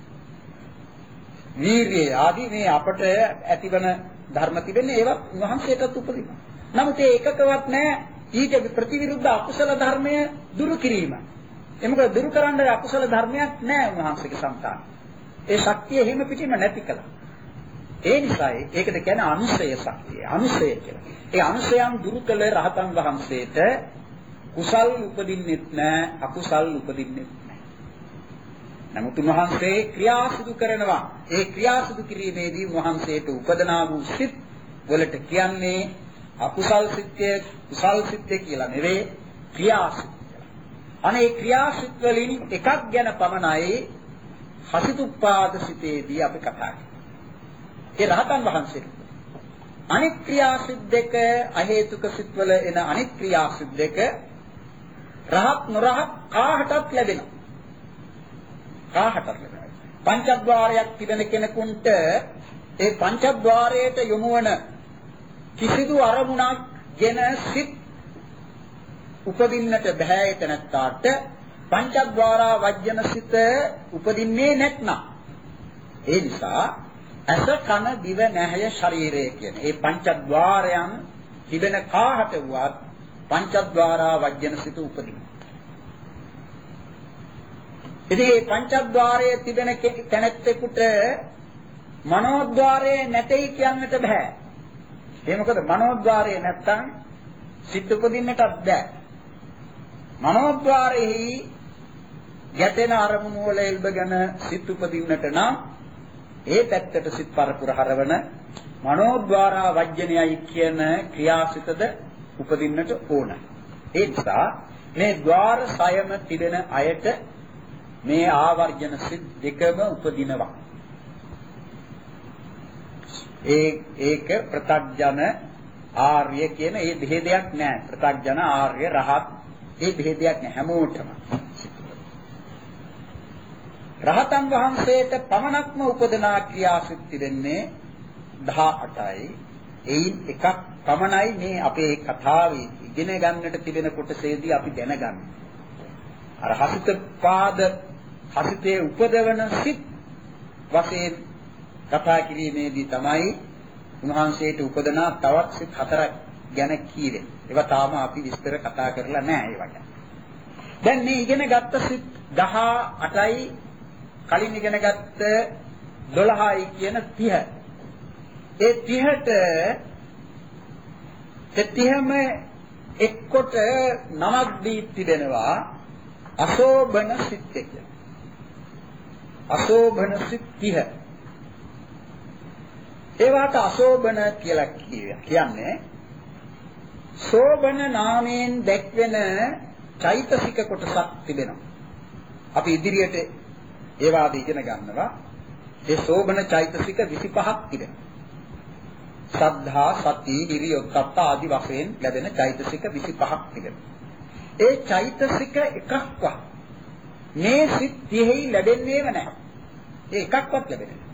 වීර්යය ආදී මේ අපට ඇතිවන ධර්ම තිබෙන්නේ ඒවත් උන්වහන්සේටත් උපදිනවා. නමුත් ඒ එකකවත් නැහැ ඊට ප්‍රතිවිරුද්ධ අකුසල ධර්මය දුරු කිරීම. ඒ මොකද දුරු කරන්න අකුසල ධර්මයක් නැහැ උන්වහන්සේගේ సంతාන. ඒ ශක්තිය එහෙම පිටින්ම නැති කළා. ඒ නිසායි ඒකට කියන්නේ අනුසය ශක්තිය. අනුසය කියලා. ඒ අනුසයන් දුරු කළ රහතන් වහන්සේට කුසල් උපදින්නෙත් නැහැ, අකුසල් උපදින්නෙත් නැහැ. නමුත් උන්වහන්සේ ක්‍රියා සිදු කරනවා. ඒ ක්‍රියා සිදු කිරීමේදී උන්වහන්සේට උපදනා වූ සිත් වලට කියන්නේ අකුසල් සිත්ය, කුසල් සිත්ය කියලා නෙවෙයි, ක්‍රියා සිත් කියලා. අනේ ක්‍රියා සිත් වලින් එකක් ගැන පමණයි හසිතුප්පාද සිතේදී අපි කතා කරන්නේ. ඒ රහතන් වහන්සේ අනික් ක්‍රියා සිත් දෙක අහේතුක සිත්වල එන අනික් ක්‍රියා සිත් දෙක රහත් නොරහත් කාහටත් ලැබෙනවා. කාහටත් ලැබෙනවා. පංචද්වාරයක් තිබෙන කෙනෙකුට ඒ පංචද්වාරයට යොමු වන කිසිදු අරමුණක් ගැන සිත් උපදින්නට බෑ. එතනට පංචද්වාරා වජ්ජන සිත උපදින්නේ නැත්නම් ඒ නිසා ඇස කන දිව නැහැය ශරීරය කියන මේ පංචද්වාරයන් තිබෙන කාහට වුවත් පංචද්වාරා වජ්ජන සිත උපදිනවා. ඉතින් මේ පංචද්වාරයේ තිබෙන තැනැත්තෙකුට මනෝද්වාරයේ නැtei කියන්නට බෑ. ඒ මොකද මනෝද්වාරයේ නැත්තම් සිත් උපදින්නටත් බෑ. මනෝද්වාරෙහි ගැටෙන අරමුණු වල එල්බගෙන සිත් උපදින්නට නම් ඒ පැත්තට සිත් පරපුර හරවන මනෝද්වාරා වජ්ජනයයි කියන ක්‍රියාසිතද උපදින්නට ඕන. ඒ නිසා මේ ద్వාර සයම තිබෙන අයට මේ ආවර්ජන සිත් දෙකම උපදිනවා. ඒ ඒක ප්‍රත්‍යඥ ආර්ය කියන ඒ බෙහෙදයක් නැහැ. ප්‍රත්‍යඥ ආර්ය රහත් ඒ බෙහෙදයක් නැහැ හැමෝටම. රහතන් වහන්සේට පමණක්ම උපදනා ක්‍රියාසිත තිබෙන්නේ දහඅටයි. එයින් එකක් පමණයි මේ අපේ කතාවේ ඉගෙන ගන්නට තිබෙන කොටසේදී අපි දැනගන්නේ. අර හසිත පාද හසිතේ උපදවන සිත් වශයෙන් කතා කිරීමේදී තමයි උන්වහන්සේට උපදනා තවත් සිත් හතරක් ගැන කීවේ. ඒවා තාම අපි විස්තර කතා කරලා නැහැ ඒවට. දැන් මේ ඉගෙන ගත්ත සිත් දහඅටයි කලින් ඉගෙන ගත්ත දොළහයි කියන තිහ. ඒ තිහට ඒ තිහම එක්කොට නමක් දී තිබෙනවා අශෝභන සිත් එක. අශෝභන සිත් තිහ. ඒවට අශෝභන කියලා කියන්නේ ශෝභන නාමයෙන් දැක්වෙන චෛතසික කොටසක් තිබෙනවා. අපි ඉදිරියට ඒවාද ඉගෙන ගන්නවා. ඒ ශෝභන චෛතසික විසිපහක් තිබෙනවා. සද්ධා, සති, හිරිය, ඔත්තප්ප ආදි වශයෙන් ලැබෙන චෛතසික විසිපහක් තිබෙනවා. ඒ චෛතසික එකක්වත් මේ සිත් තිහෙහි ලැබෙන්නේම නැහැ. ඒ එකක්වත් ලැබෙන්නේ නැහැ.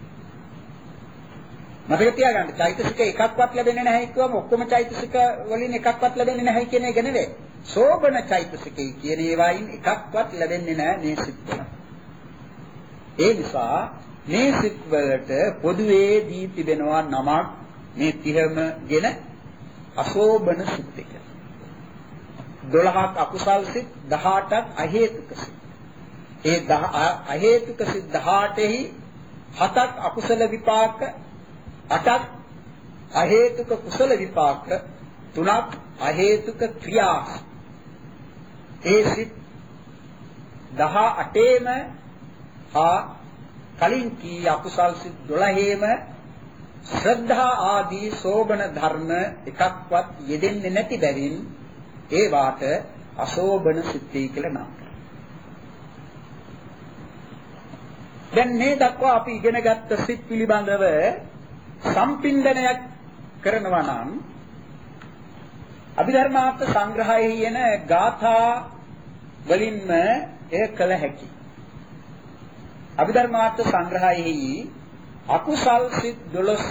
මතක තියාගන්න චෛතසික එකක්වත් ලැබෙන්නේ නැහැ කියවම ඔක්කොම චෛතසික වලින් එකක්වත් ලැබෙන්නේ නැහැ කියන එක නෙවෙයි. සෝබන චෛතසිකයි කියන ඒවායින් එකක්වත් ලැබෙන්නේ නැහැ මේ සිත් වල. ඒ නිසා මේ සිත් වලට පොදුවේ දී තිබෙනවා නමක් මේ තිහමගෙන අසෝබන සිත් එක. දොළහක් අකුසල් සිත් දහඅටක් අහේතුක සිත්. ඒ අහේතුක සිත් දහඅටෙහි හතක් අකුසල විපාක අටක් අහේතුක කුසල විපාක තුනක් අහේතුක ක්‍රියා. ඒ සිත් දහඅටේම හා කලින් කී අකුසල් සිත් දොළහේම ශ්‍රද්ධා ආදී සෝබන ධර්ම එකක්වත් යෙදෙන්නේ නැති බැවින් ඒ වාට අසෝබන සිත්යි කියලා නම් කරනවා. දැන් මේ දක්වා අපි ඉගෙන ගත්ත සිත් පිළිබඳව සම්පින්දනයක් කරනවා නම් අභිධර්මාර්ථ සංග්‍රහයේ යන ගාථා වලින්ම එය කළ හැකියි. අභිධර්මාර්ථ සංග්‍රහයේ අකුසල් සිත් දොළොස්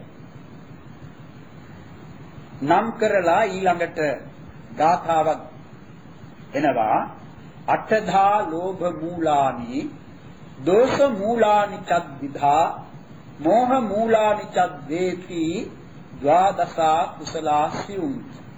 නම් කරලා ඊළඟට ගාථාවක් එනවා අටධා ලෝභ මූලානි දෝෂ මූලානි චද්විධා මෝහ මූලානි චද්වේති ද්වාදසා කුසලාස්යුම්.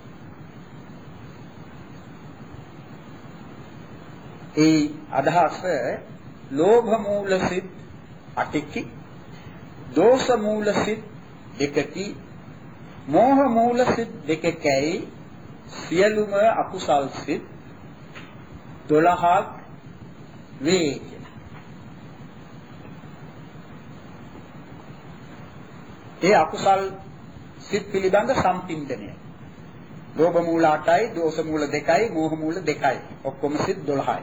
ඒ අදහස ලෝභ මූල සිත් අටකි, දෝෂ මූල සිත් දෙකකි, මෝහ මූල සිත් දෙකකයි, සියලුම අකුසල් සිත් දොළහක් වේ. ඒ අකුසල් සිත් පිළිබඳ සම්පින්දනය. ලෝභ මූල අටයි, දෝෂ මූල දෙකයි, මෝහ මූල දෙකයි. ඔක්කොම සිත් දොළහයි.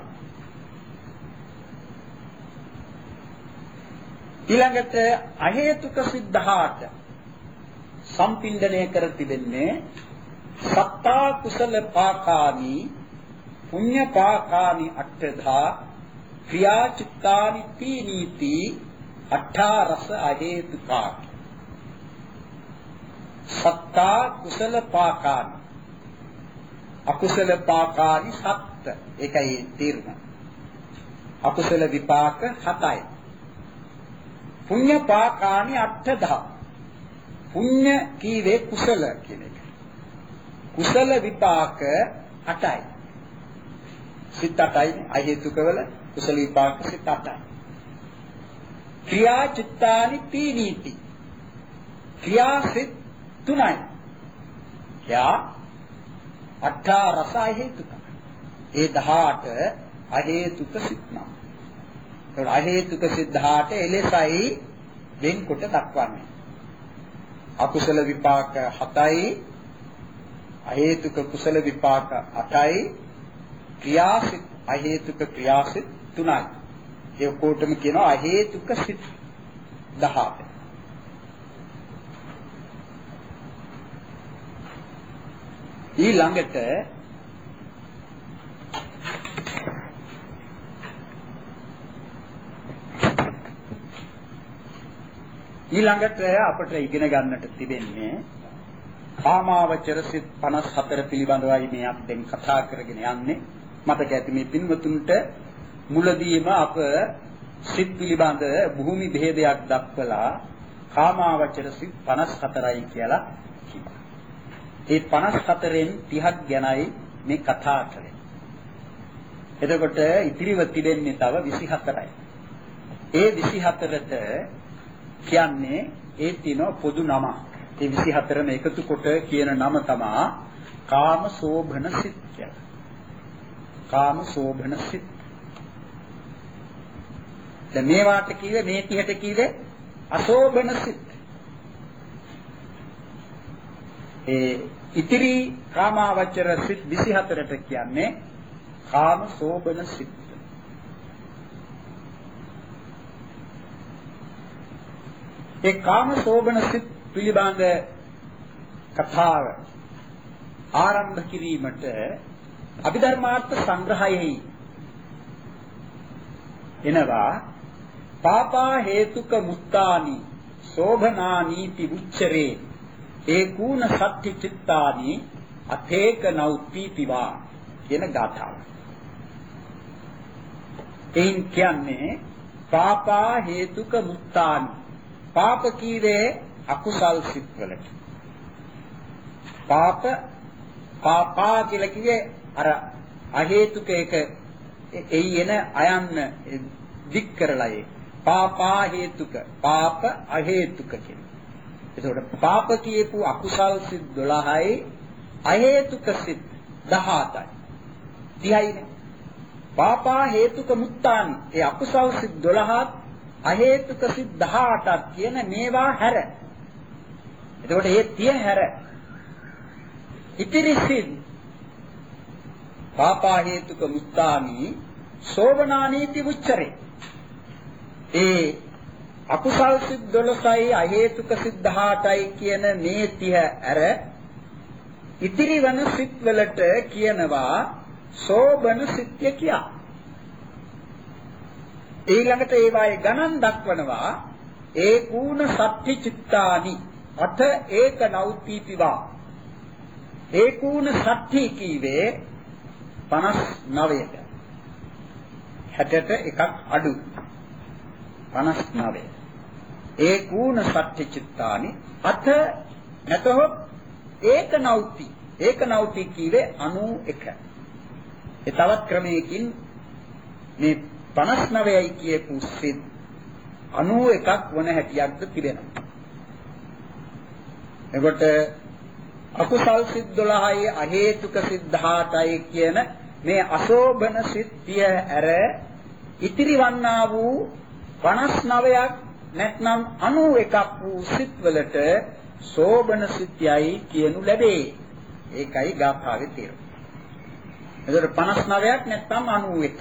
ඊළඟට අහේතුක සිත් දහඅට සම්පින්දනය කර තිබෙන්නේ සත්තා කුසල පාකානි පුඤ්ඤ පාකානි අට්ඨධා ක්‍රියා චිත්තානි තීනීති අට්ඨාරස අහේතුකා. සත්තා කුසල පාකානි අකුසල පාකානි සත්ත ඒකයි තීර්ණ. අකුසල විපාක හතයි. පුඤ්ඤ පාකානි අට්ඨධා පුඤ්ඤ කීවේ කුසල කියන එක. කුසල විපාක අටයි. සිත් අටයි අහේතුකවල කුසල විපාක සිත් අටයි. ක්‍රියා චිත්තානි තීනීති ක්‍රියා සිත් තුනයි. යා අට්ඨාරස අහේතුක. ඒ දහඅට අහේතුක සිත් නම්. ඒ අහේතුක සිත් දහඅට එලෙසයි වෙන්කොට දක්වන්නේ. අකුසල විපාක හතයි, අහේතුක කුසල විපාක අටයි, ක්‍රියාසිත අහේතුක ක්‍රියාසිත තුනයි. ඒ කොටම කියනවා අහේතුක සිත් දහඅට. ඊළඟට ඊළඟට අපට ඉගෙන ගන්නට තිබෙන්නේ කාමාවචර සිත් පනස් හතර පිළිබඳවයි මේ අපි දැන් කතා කරගෙන යන්නේ. මතක ඇති මේ පින්වතුන්ට මුලදීම අප සිත් පිළිබඳ භූමි භේදයක් දක්වලා කාමාවචර සිත් පනස් හතරයි කියලා කිව්වා. ඒ පනස් හතරෙන් තිහක් ගැනයි මේ කතා කරන්නේ. එතකොට ඉතිරිව තිබෙන්නේ තව විසි හතරයි. ඒ විසි හතරට කියන්නේ ඒ තින පොදු නම. ඒ විසි හතරම එකතු කොට කියන නම තමයි කාම සෝභන සිත් කියලා. කාම සෝභන සිත්. දැන් මේවාට කිව්වේ මේ තිහට කිව්වේ අසෝභන සිත්. ඒ ඉතිරි කාමාවචර සිත් විසි හතරට කියන්නේ කාම සෝභන සිත්. ඒ කාම සෝභන සිත් පිළිබඳ කතාව ආරම්භ කිරීමට අභිධර්මාර්ථ සංග්‍රහයෙහි එනවා පාපා හේතුක මුත්තානි සෝභනානීති උච්චරේ ඒකූන සත්‍ති චිත්තානි අතේක නෞපීතිවා කියන ගාථාව. එයින් කියන්නේ පාපා හේතුක මුත්තානි පාප කීවේ අකුසල් සිත් වලට. පාප පාපා කියලා කියේ අර අහේතුක එක එයි එන අයන්න දික් කරලා ඒ පාපා හේතුක පාප අහේතුක කියන. ඒකට පාප කියපු අකුසල් සිත් දොළහයි අහේතුක සිත් දහඅටයි. තිහයිනේ. පාපා හේතුක මුත්තානි ඒ අකුසල් සිත් දොළහත් අහේතුක සිත් දහඅටක් කියන මේවා හැර. එතකොට මේ තිය හැර ඉතිරි සිත් පාපා හේතුක මුත්තානි සෝවනානීති උච්චරේ ඒ අකුසල් සිත් දොළොසයි අහේතුක සිත් දහඅටයි කියන මේ තිය ඇර ඉතිරි වන සිත් වලට කියනවා සෝබන සිත්ය කියා. ඊළඟට ඒවායේ ගණන් දක්වනවා ඒකූන සත්‍ති චිත්තානි අත ඒක නෞපීතිවා. ඒකූන සත්‍ති කීවේ පනස් නවයට. හැටට එකක් අඩු. පනස් නවය. ඒකූන සත්‍ති චිත්තානි අත නැතහොත් ඒක නෞති. ඒක නෞති කීවේ අනූ එක. ඒ තවත් ක්‍රමයකින් මේ පනස් නවයයි කියපු සිත් අනූ එකක් වන හැටියක්ද තිබෙනවා. එතකොට අකුසල් සිත් දොළහයි අහේතුක සිත් දහඅටයි කියන මේ අශෝභන සිත් තිය ඇර ඉතිරි වන්නා වූ පනස් නවයක් නැත්නම් අනූ එකක් වූ සිත් වලට සෝබන සිත්යයි කියනු ලැබේ. ඒකයි ගාථාවේ තේරුම. එතකොට පනස් නවයක් නැත්නම් අනූ එකක්.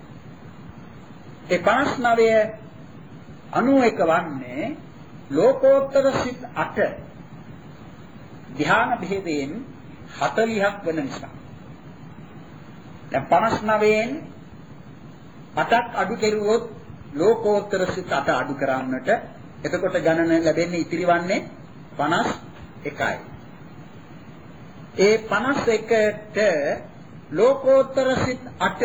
ඒ පනස් නවය අනූ එක වන්නේ ලෝකෝත්තර සිත් අට ධ්‍යාන භේදයෙන් හතළිහක් වන නිසා. දැන් පනස් නවයෙන් අටක් අඩු කෙරුවොත් ලෝකෝත්තර සිත් අට අඩු කරන්නට එතකොට ගණන ලැබෙන්නේ ඉතිරි වන්නේ පනස් එකයි. ඒ පනස් එකට ලෝකෝත්තර සිත් අට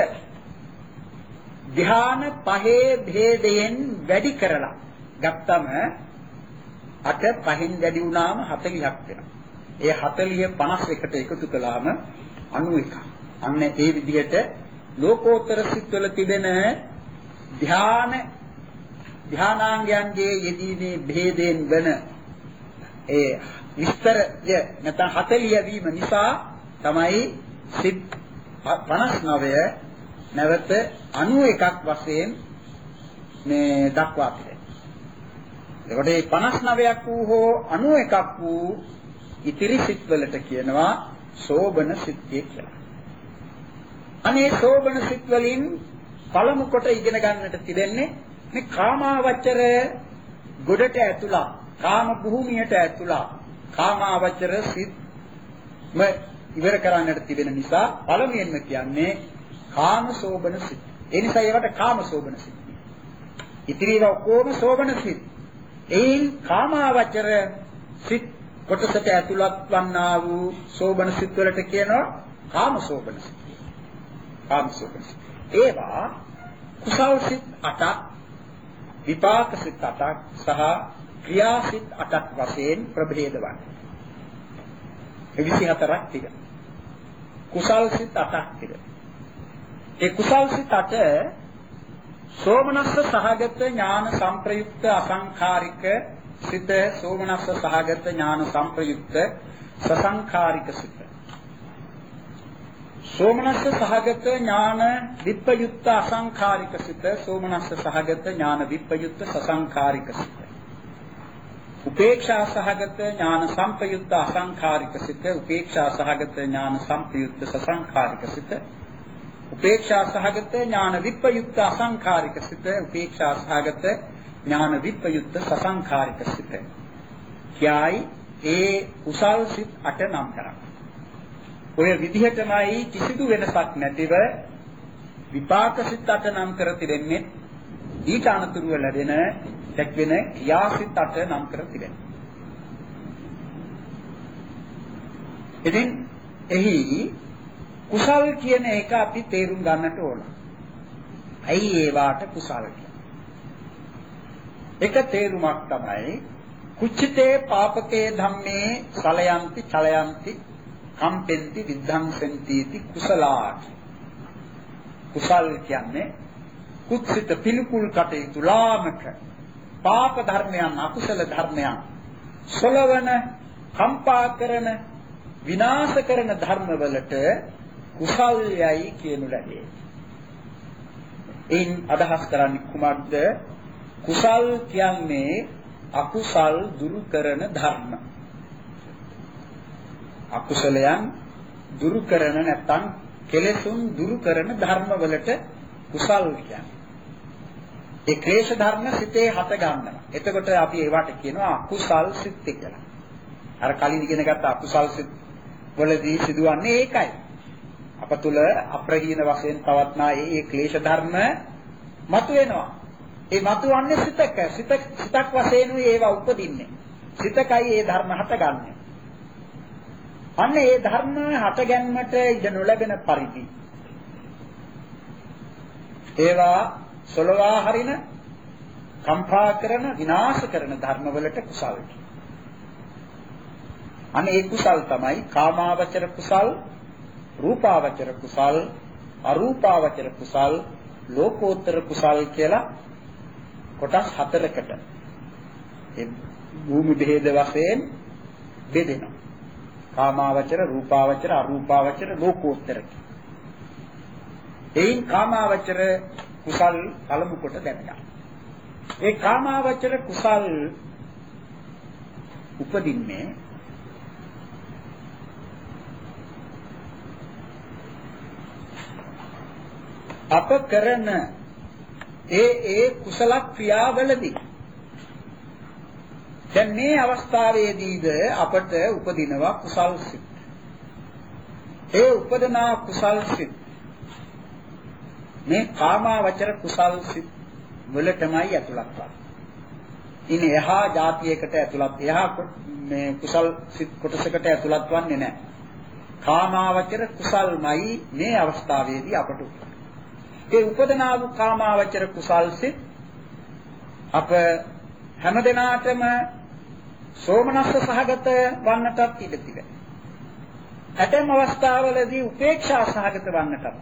ධ්‍යාන පහේ භේදයෙන් වැඩි කරලා ගත්තම අට පහෙන් වැඩි වුණාම හතළිහක් වෙනවා. ඒ හතළිහ පනස් එකට එකතු කළාම අනූ එකක්. අන්න ඒ විදිහට ලෝකෝත්තර සිත්වල තිබෙන ධ්‍යාන ධ්‍යානාංගයන්ගේ යෙදීමේ භේදයෙන් වෙන ඒ විස්තරය නැත්නම් හතළිහ වීම නිසා තමයි සිත් පනස් නවය නැවත අනූ එකක් වශයෙන් මේ දක්වා තිබෙනවා. එතකොට මේ පනස් නවයක් වූ හෝ අනූ එකක් වූ ඉතිරි සිත් වලට කියනවා සෝබන සිත්ය කියලා. අනේ සෝබන සිත් වලින් පළමු කොට ඉගෙන ගන්නට තිබෙන්නේ මේ කාමාවචර ගොඩට ඇතුළත්, කාම භූමියට ඇතුළත් කාමාවචර සිත්ම ඉවර කරන්නට තිබෙන නිසා පළමුවෙන්ම කියන්නේ කාම සෝබන සිත්. ඒ නිසා ඒවට කාම සෝබන සිත්. ඉතිරි ඒවා කොහොම සෝබන සිත්. එයින් කාමාවචර සිත් කොටසට ඇතුළත් වන්නා වූ සෝබන සිත් වලට කියනවා කාම සෝබන සිත්. කාම සෝබන සිත්. ඒවා කුසල් සිත් අටක්, විපාක සිත් අටක් සහ ක්‍රියා සිත් අටක් වශයෙන් ප්‍රභේද වන්නේ. විසිහතරක් තිබෙනවා. කුසල් සිත් අටක් තිබෙනවා. ඒ කුසල් සිත් අට සෝමනස්ස සහගත ඥාන සංප්‍රයුක්ත අසංඛාරික සිත, සෝමනස්ස සහගත ඥාන සංප්‍රයුක්ත සසංඛාරික සිත. සෝමනස්ස සහගත ඥාන විප්පයුක්ත අසංඛාරික සිත, සෝමනස්ස සහගත ඥාන විප්පයුක්ත සසංඛාරික සිත. උපේක්ෂා සහගත ඥාන සංප්‍රයුක්ත අසංඛාරික සිත, උපේක්ෂා සහගත ඥාන සංප්‍රයුක්ත සසංඛාරික සිත. උපේක්ෂා සහගත ඥාන විප්පයුක්ත අසංඛාරික සිත, උපේක්ෂා සහගත ඥාන විප්පයුක්ත සසංඛාරික සිත. කියයි ඒ කුසල් සිත් අට නම් කරන්නේ. ඔය විදිහටමයි කිසිදු වෙනසක් නැතිව විපාක සිත් අට නම් කර තිබෙන්නේ. ඊට අනතුරුව ලැබෙන දැක්වෙන ක්‍රියා සිත් අට නම් කර තිබෙනවා. ඉතින් එහි කුසල් කියන එක අපි තේරුම් ගන්නට ඕන. ඇයි ඒවාට කුසල් කියන්නේ? එක තේරුමක් තමයි කුච්චිතේ පාපකේ ධම්මේ සලයන්ති චලයන්ති කම්පෙන්ති විද්ධංසෙන්ති इति කුසලාට. කුසල් කියන්නේ කුත්සිත පිළිකුල් කටයුතු ලාමක පාප ධර්මයන් අකුසල ධර්මයන් සලවන කම්පා කරන විනාශ කරන ධර්මවලට කුසල්යයි කියනු ලැබේ. එයින් අදහස් කරන්නේ කුමක්ද? කුසල් කියන්නේ අකුසල් දුරු කරන ධර්ම. අකුසලයන් දුරු කරන නැත්නම් කෙලෙසුන් දුරු කරන ධර්මවලට කුසල් කියන්නේ. ඒ ක්ලේශ ධර්ම සිතේ හට ගන්නවා. එතකොට අපි ඒවට කියනවා අකුසල් සිත් කියලා. අර කලින් ඉගෙන ගත්ත අකුසල් සිත් වලදී සිදුවන්නේ ඒකයි. අප තුල අප්‍රහීන වශයෙන් පවත්නා ඒ ක්ලේශ ධර්ම මතුවෙනවා. ඒ මතුවන්නේ සිතක. සිත සිතක් වශයෙන් ඒවා උපදින්නේ. සිතකයි ඒ ධර්ම හටගන්නේ. අන්න ඒ ධර්ම හටගැන්මට ඉඩ නොලැබෙන පරිදි ඒවා සලවා හරින කම්පා කරන විනාශ කරන ධර්මවලට කුසල් කියනවා. අනේ ඒ කුසල් තමයි කාමාවචර කුසල්, රූපාවචර කුසල්, අරූපාවචර කුසල්, ලෝකෝත්තර කුසල් කියලා කොටස් හතරකට ඒ භූමි බෙහෙද වශයෙන් බෙදෙනවා. කාමාවචර, රූපාවචර, අරූපාවචර, ලෝකෝත්තර. එයින් කාමාවචර කුසල් පළමු කොට දැනගන්න. ඒ කාමාවචර කුසල් උපදින්නේ අප කරන ඒ ඒ කුසල ක්‍රියාවලදී. දැන් මේ අවස්ථාවේදීද අපට උපදිනවා කුසල් සිත්. ඒ උපදනා කුසල් සිත් මේ කාමාවචර කුසල් සිත් වලටමයි ඇතුළත් වෙන්නේ. ඉන්නේ එහා જાතියකට ඇතුළත් එහා මේ කුසල් සිත් කොටසකට ඇතුළත් වන්නේ නැහැ. කාමාවචර කුසල්මයි මේ අවස්ථාවේදී අපට උපදින්නේ. ඒ උපදනා වූ කාමාවචර කුසල් සිත් අප හැමදෙනාටම සෝමනස්ස සහගත වන්නටත් ඉඩ තිබෙනවා. ඇතැම් අවස්ථාවලදී උපේක්ෂා සහගත වන්නටත්.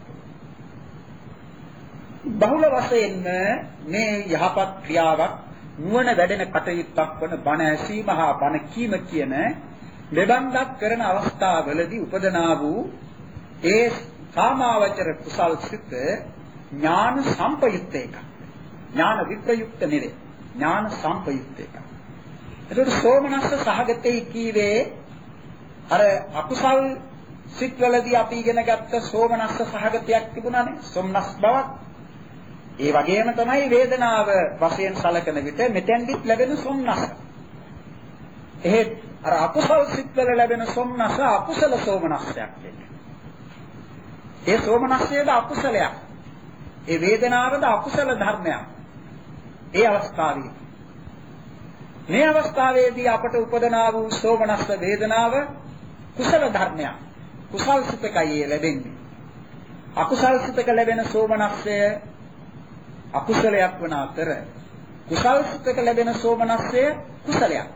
බහුල වශයෙන්ම මේ යහපත් ක්‍රියාවක් නුවණ වැඩෙන කටයුත්තක් වන බණ ඇසීම හා බණ කීම කියන දෙබන්දක් කරන අවස්ථාවලදී උපදනා වූ ඒ කාමාවචර කුසල් සිත් ඥාන සම්පයුක්ත එකක්. ඥාන විප්‍රයුක්ත නෙවේ. ඥාන සම්පයුක්ත එකක්. ඒකට සෝමනස්ස සහගතයි කීවේ අර අකුසල් සිත් වලදී අපි ඉගෙන ගත්ත සෝමනස්ස සහගතයක් තිබුණානේ. සොම්නස් බවක්. ඒ වගේම තමයි වේදනාව වශයෙන් සැලකන විට මෙතෙන්දිත් ලැබෙන සොම්නස. එහෙත් අර අකුසල් සිත් වල ලැබෙන සොම්නස අකුසල සෝමනස්සයක් වෙන්නේ. ඒ සෝමනස්සයේද අකුසලයක්. ඒ වේදනාවද අකුසල ධර්මයක්. ඒ අවස්ථාවේ මේ අවස්ථාවේදී අපට උපදනා වූ සෝමනස්ස වේදනාව කුසල ධර්මයක්. කුසල් සිතකයි ලැබෙන්නේ. අකුසල් සිතක ලැබෙන සෝමනස්සය අකුසලයක් වන අතර කුසල් සිතක ලැබෙන සෝමනස්සය කුසලයක්.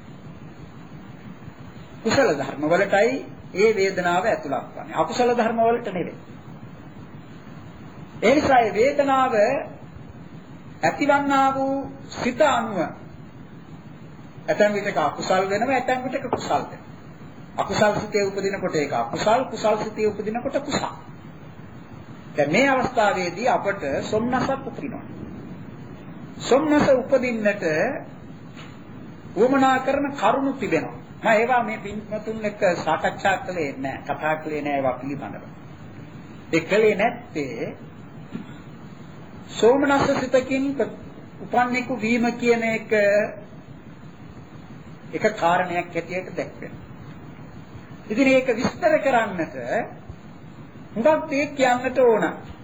කුසල ධර්ම වලටයි ඒ වේදනාව ඇතුළත් වන්නේ. අකුසල ධර්ම වලට නෙවෙයි. ඒ නිසා මේ වේදනාව ඇතිවන්නා වූ සිත අනුව ඇතැම් විටක අකුසල් වෙනවා, ඇතැම් විටක කුසල් වෙනවා. අකුසල් සිතේ උපදිනකොට ඒක අකුසල්, කුසල් සිතේ උපදිනකොට කුසල්. දැන් මේ අවස්ථාවේදී අපට සොම්නසක් උපදිනවා. සොම්නස උපදින්නට උවමනා කරන කරුණු තිබෙනවා. මම ඒවා මේ පින්වතුන් එක්ක සාකච්ඡා කළේ නැහැ, කතා කළේ නැහැ ඒවා පිළිබඳව. ඒ කලේ නැත්තේ සෝමනස්ස සිතකින් උපන්නෙකු වීම කියන එක එක කාරණයක් හැටියට දැක්වෙනවා. ඉතින් ඒක විස්තර කරන්නට හුඟක් දේ කියන්නට ඕන.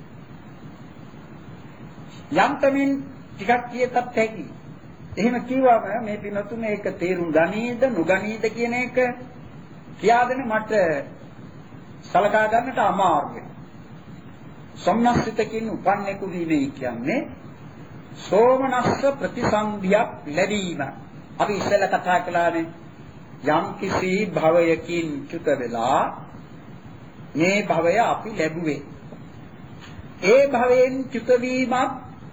යන්තමින් ටිකක් කියතත් හැකි. එහෙම කිව්වම මේ පිනතුන ඒක තේරුම් ගනීද නොගනීද කියන එක කියා දෙන්න මට සලකා ගන්නට අමාරුයි. සොම්නස්සිතකින් උපන්නෙකු වීමයි කියන්නේ සෝමනස්ස ප්‍රතිසන්දියක් ලැබීම. අපි ඉස්සෙල්ලා කතා කළානේ යම් කිසි භවයකින් චුත වෙලා මේ භවය අපි ලැබුවේ. ඒ භවයෙන් චුත වීමත්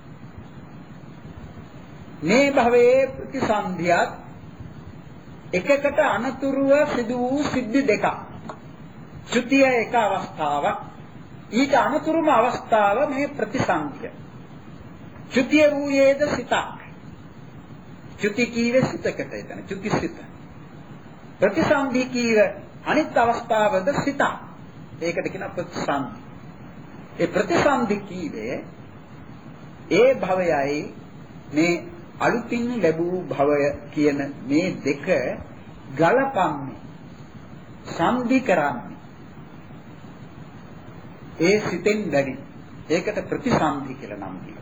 මේ භවයේ ප්‍රතිසන්දියක් එකකට අනතුරුව සිදු වූ සිද්ධි දෙකක්. චුතිය එක අවස්ථාවක් ඊට අනතුරුම අවස්ථාව මේ ප්‍රතිසන්දිය. චුතිය වූයේද සිතක්. චුති කීවේ සිතකට එතන චුති සිත. ප්‍රතිසන්දි කීවේ අනිත් අවස්ථාවද සිතක්. ඒකට කියන ප්‍රතිසන්දි. ඒ ප්‍රතිසන්දි කීවේ ඒ භවයයි මේ අලුතින් ලැබූ භවය කියන මේ දෙක ගලපන්නේ සම්දි කරන්නේ ඒ සිතෙන් වැඩි. ඒකට ප්‍රතිසන්දි කියලා නම් කියනවා.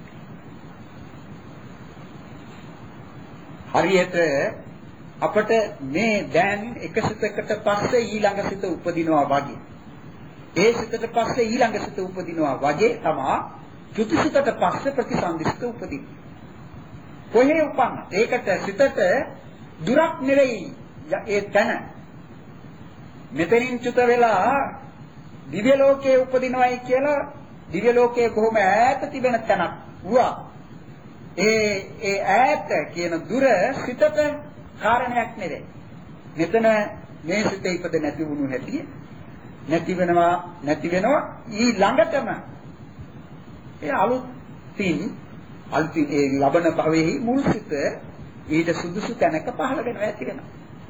හරියට අපට මේ දැන් එක සිතකට පස්සේ ඊළඟ සිත උපදිනවා වගේ. ඒ සිතට පස්සේ ඊළඟ සිත උපදිනවා වගේ තමයි චුති සිතට පස්සේ ප්‍රතිසන්දි සිත උපදින්නේ. කොහේ උපන්න? ඒකට සිතට දුරක් නෙවෙයි ඒ තැන. මෙතනින් චුත වෙලා දිව්‍ය ලෝකයේ උපදිනවයි කියලා දිව්‍ය ලෝකයේ කොහොම ඈත තිබෙන තැනක් වුණා. ඒ ඒ ඈත කියන දුර සිතට කාරණයක් නෙවෙයි. මෙතන මේ සිතේ ඉපද නැති වුණු හැටි නැති වෙනවා නැති වෙනවා ඊ ළඟටම ඒ අලුතින් අලුතින් ඒ ලබන භවයේ මුල් සිත ඊට සුදුසු තැනක පහළ වෙනවා ඇති වෙනවා.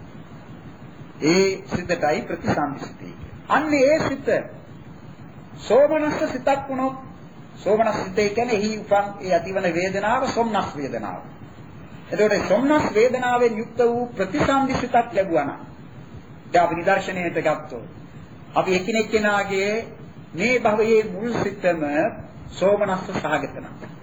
ඒ සිතටයි ප්‍රතිසන්දිසිතයි. අන්න ඒ සිත සෝමනස්ස සිතක් වුණොත් සෝමනස්ස සිතේ කියන්නේ එහි උපන් ඒ ඇතිවන වේදනාව සොම්නස් වේදනාව. එතකොට සොම්නස් වේදනාවෙන් යුක්ත වූ ප්‍රතිසන්දිසිතක් ලැබුවා නම් දැන් අපි නිදර්ශනයට ගත්තොත් අපි එකිනෙක කෙනාගේ මේ භවයේ මුල් සිතම සෝමනස්ස සහගත නම්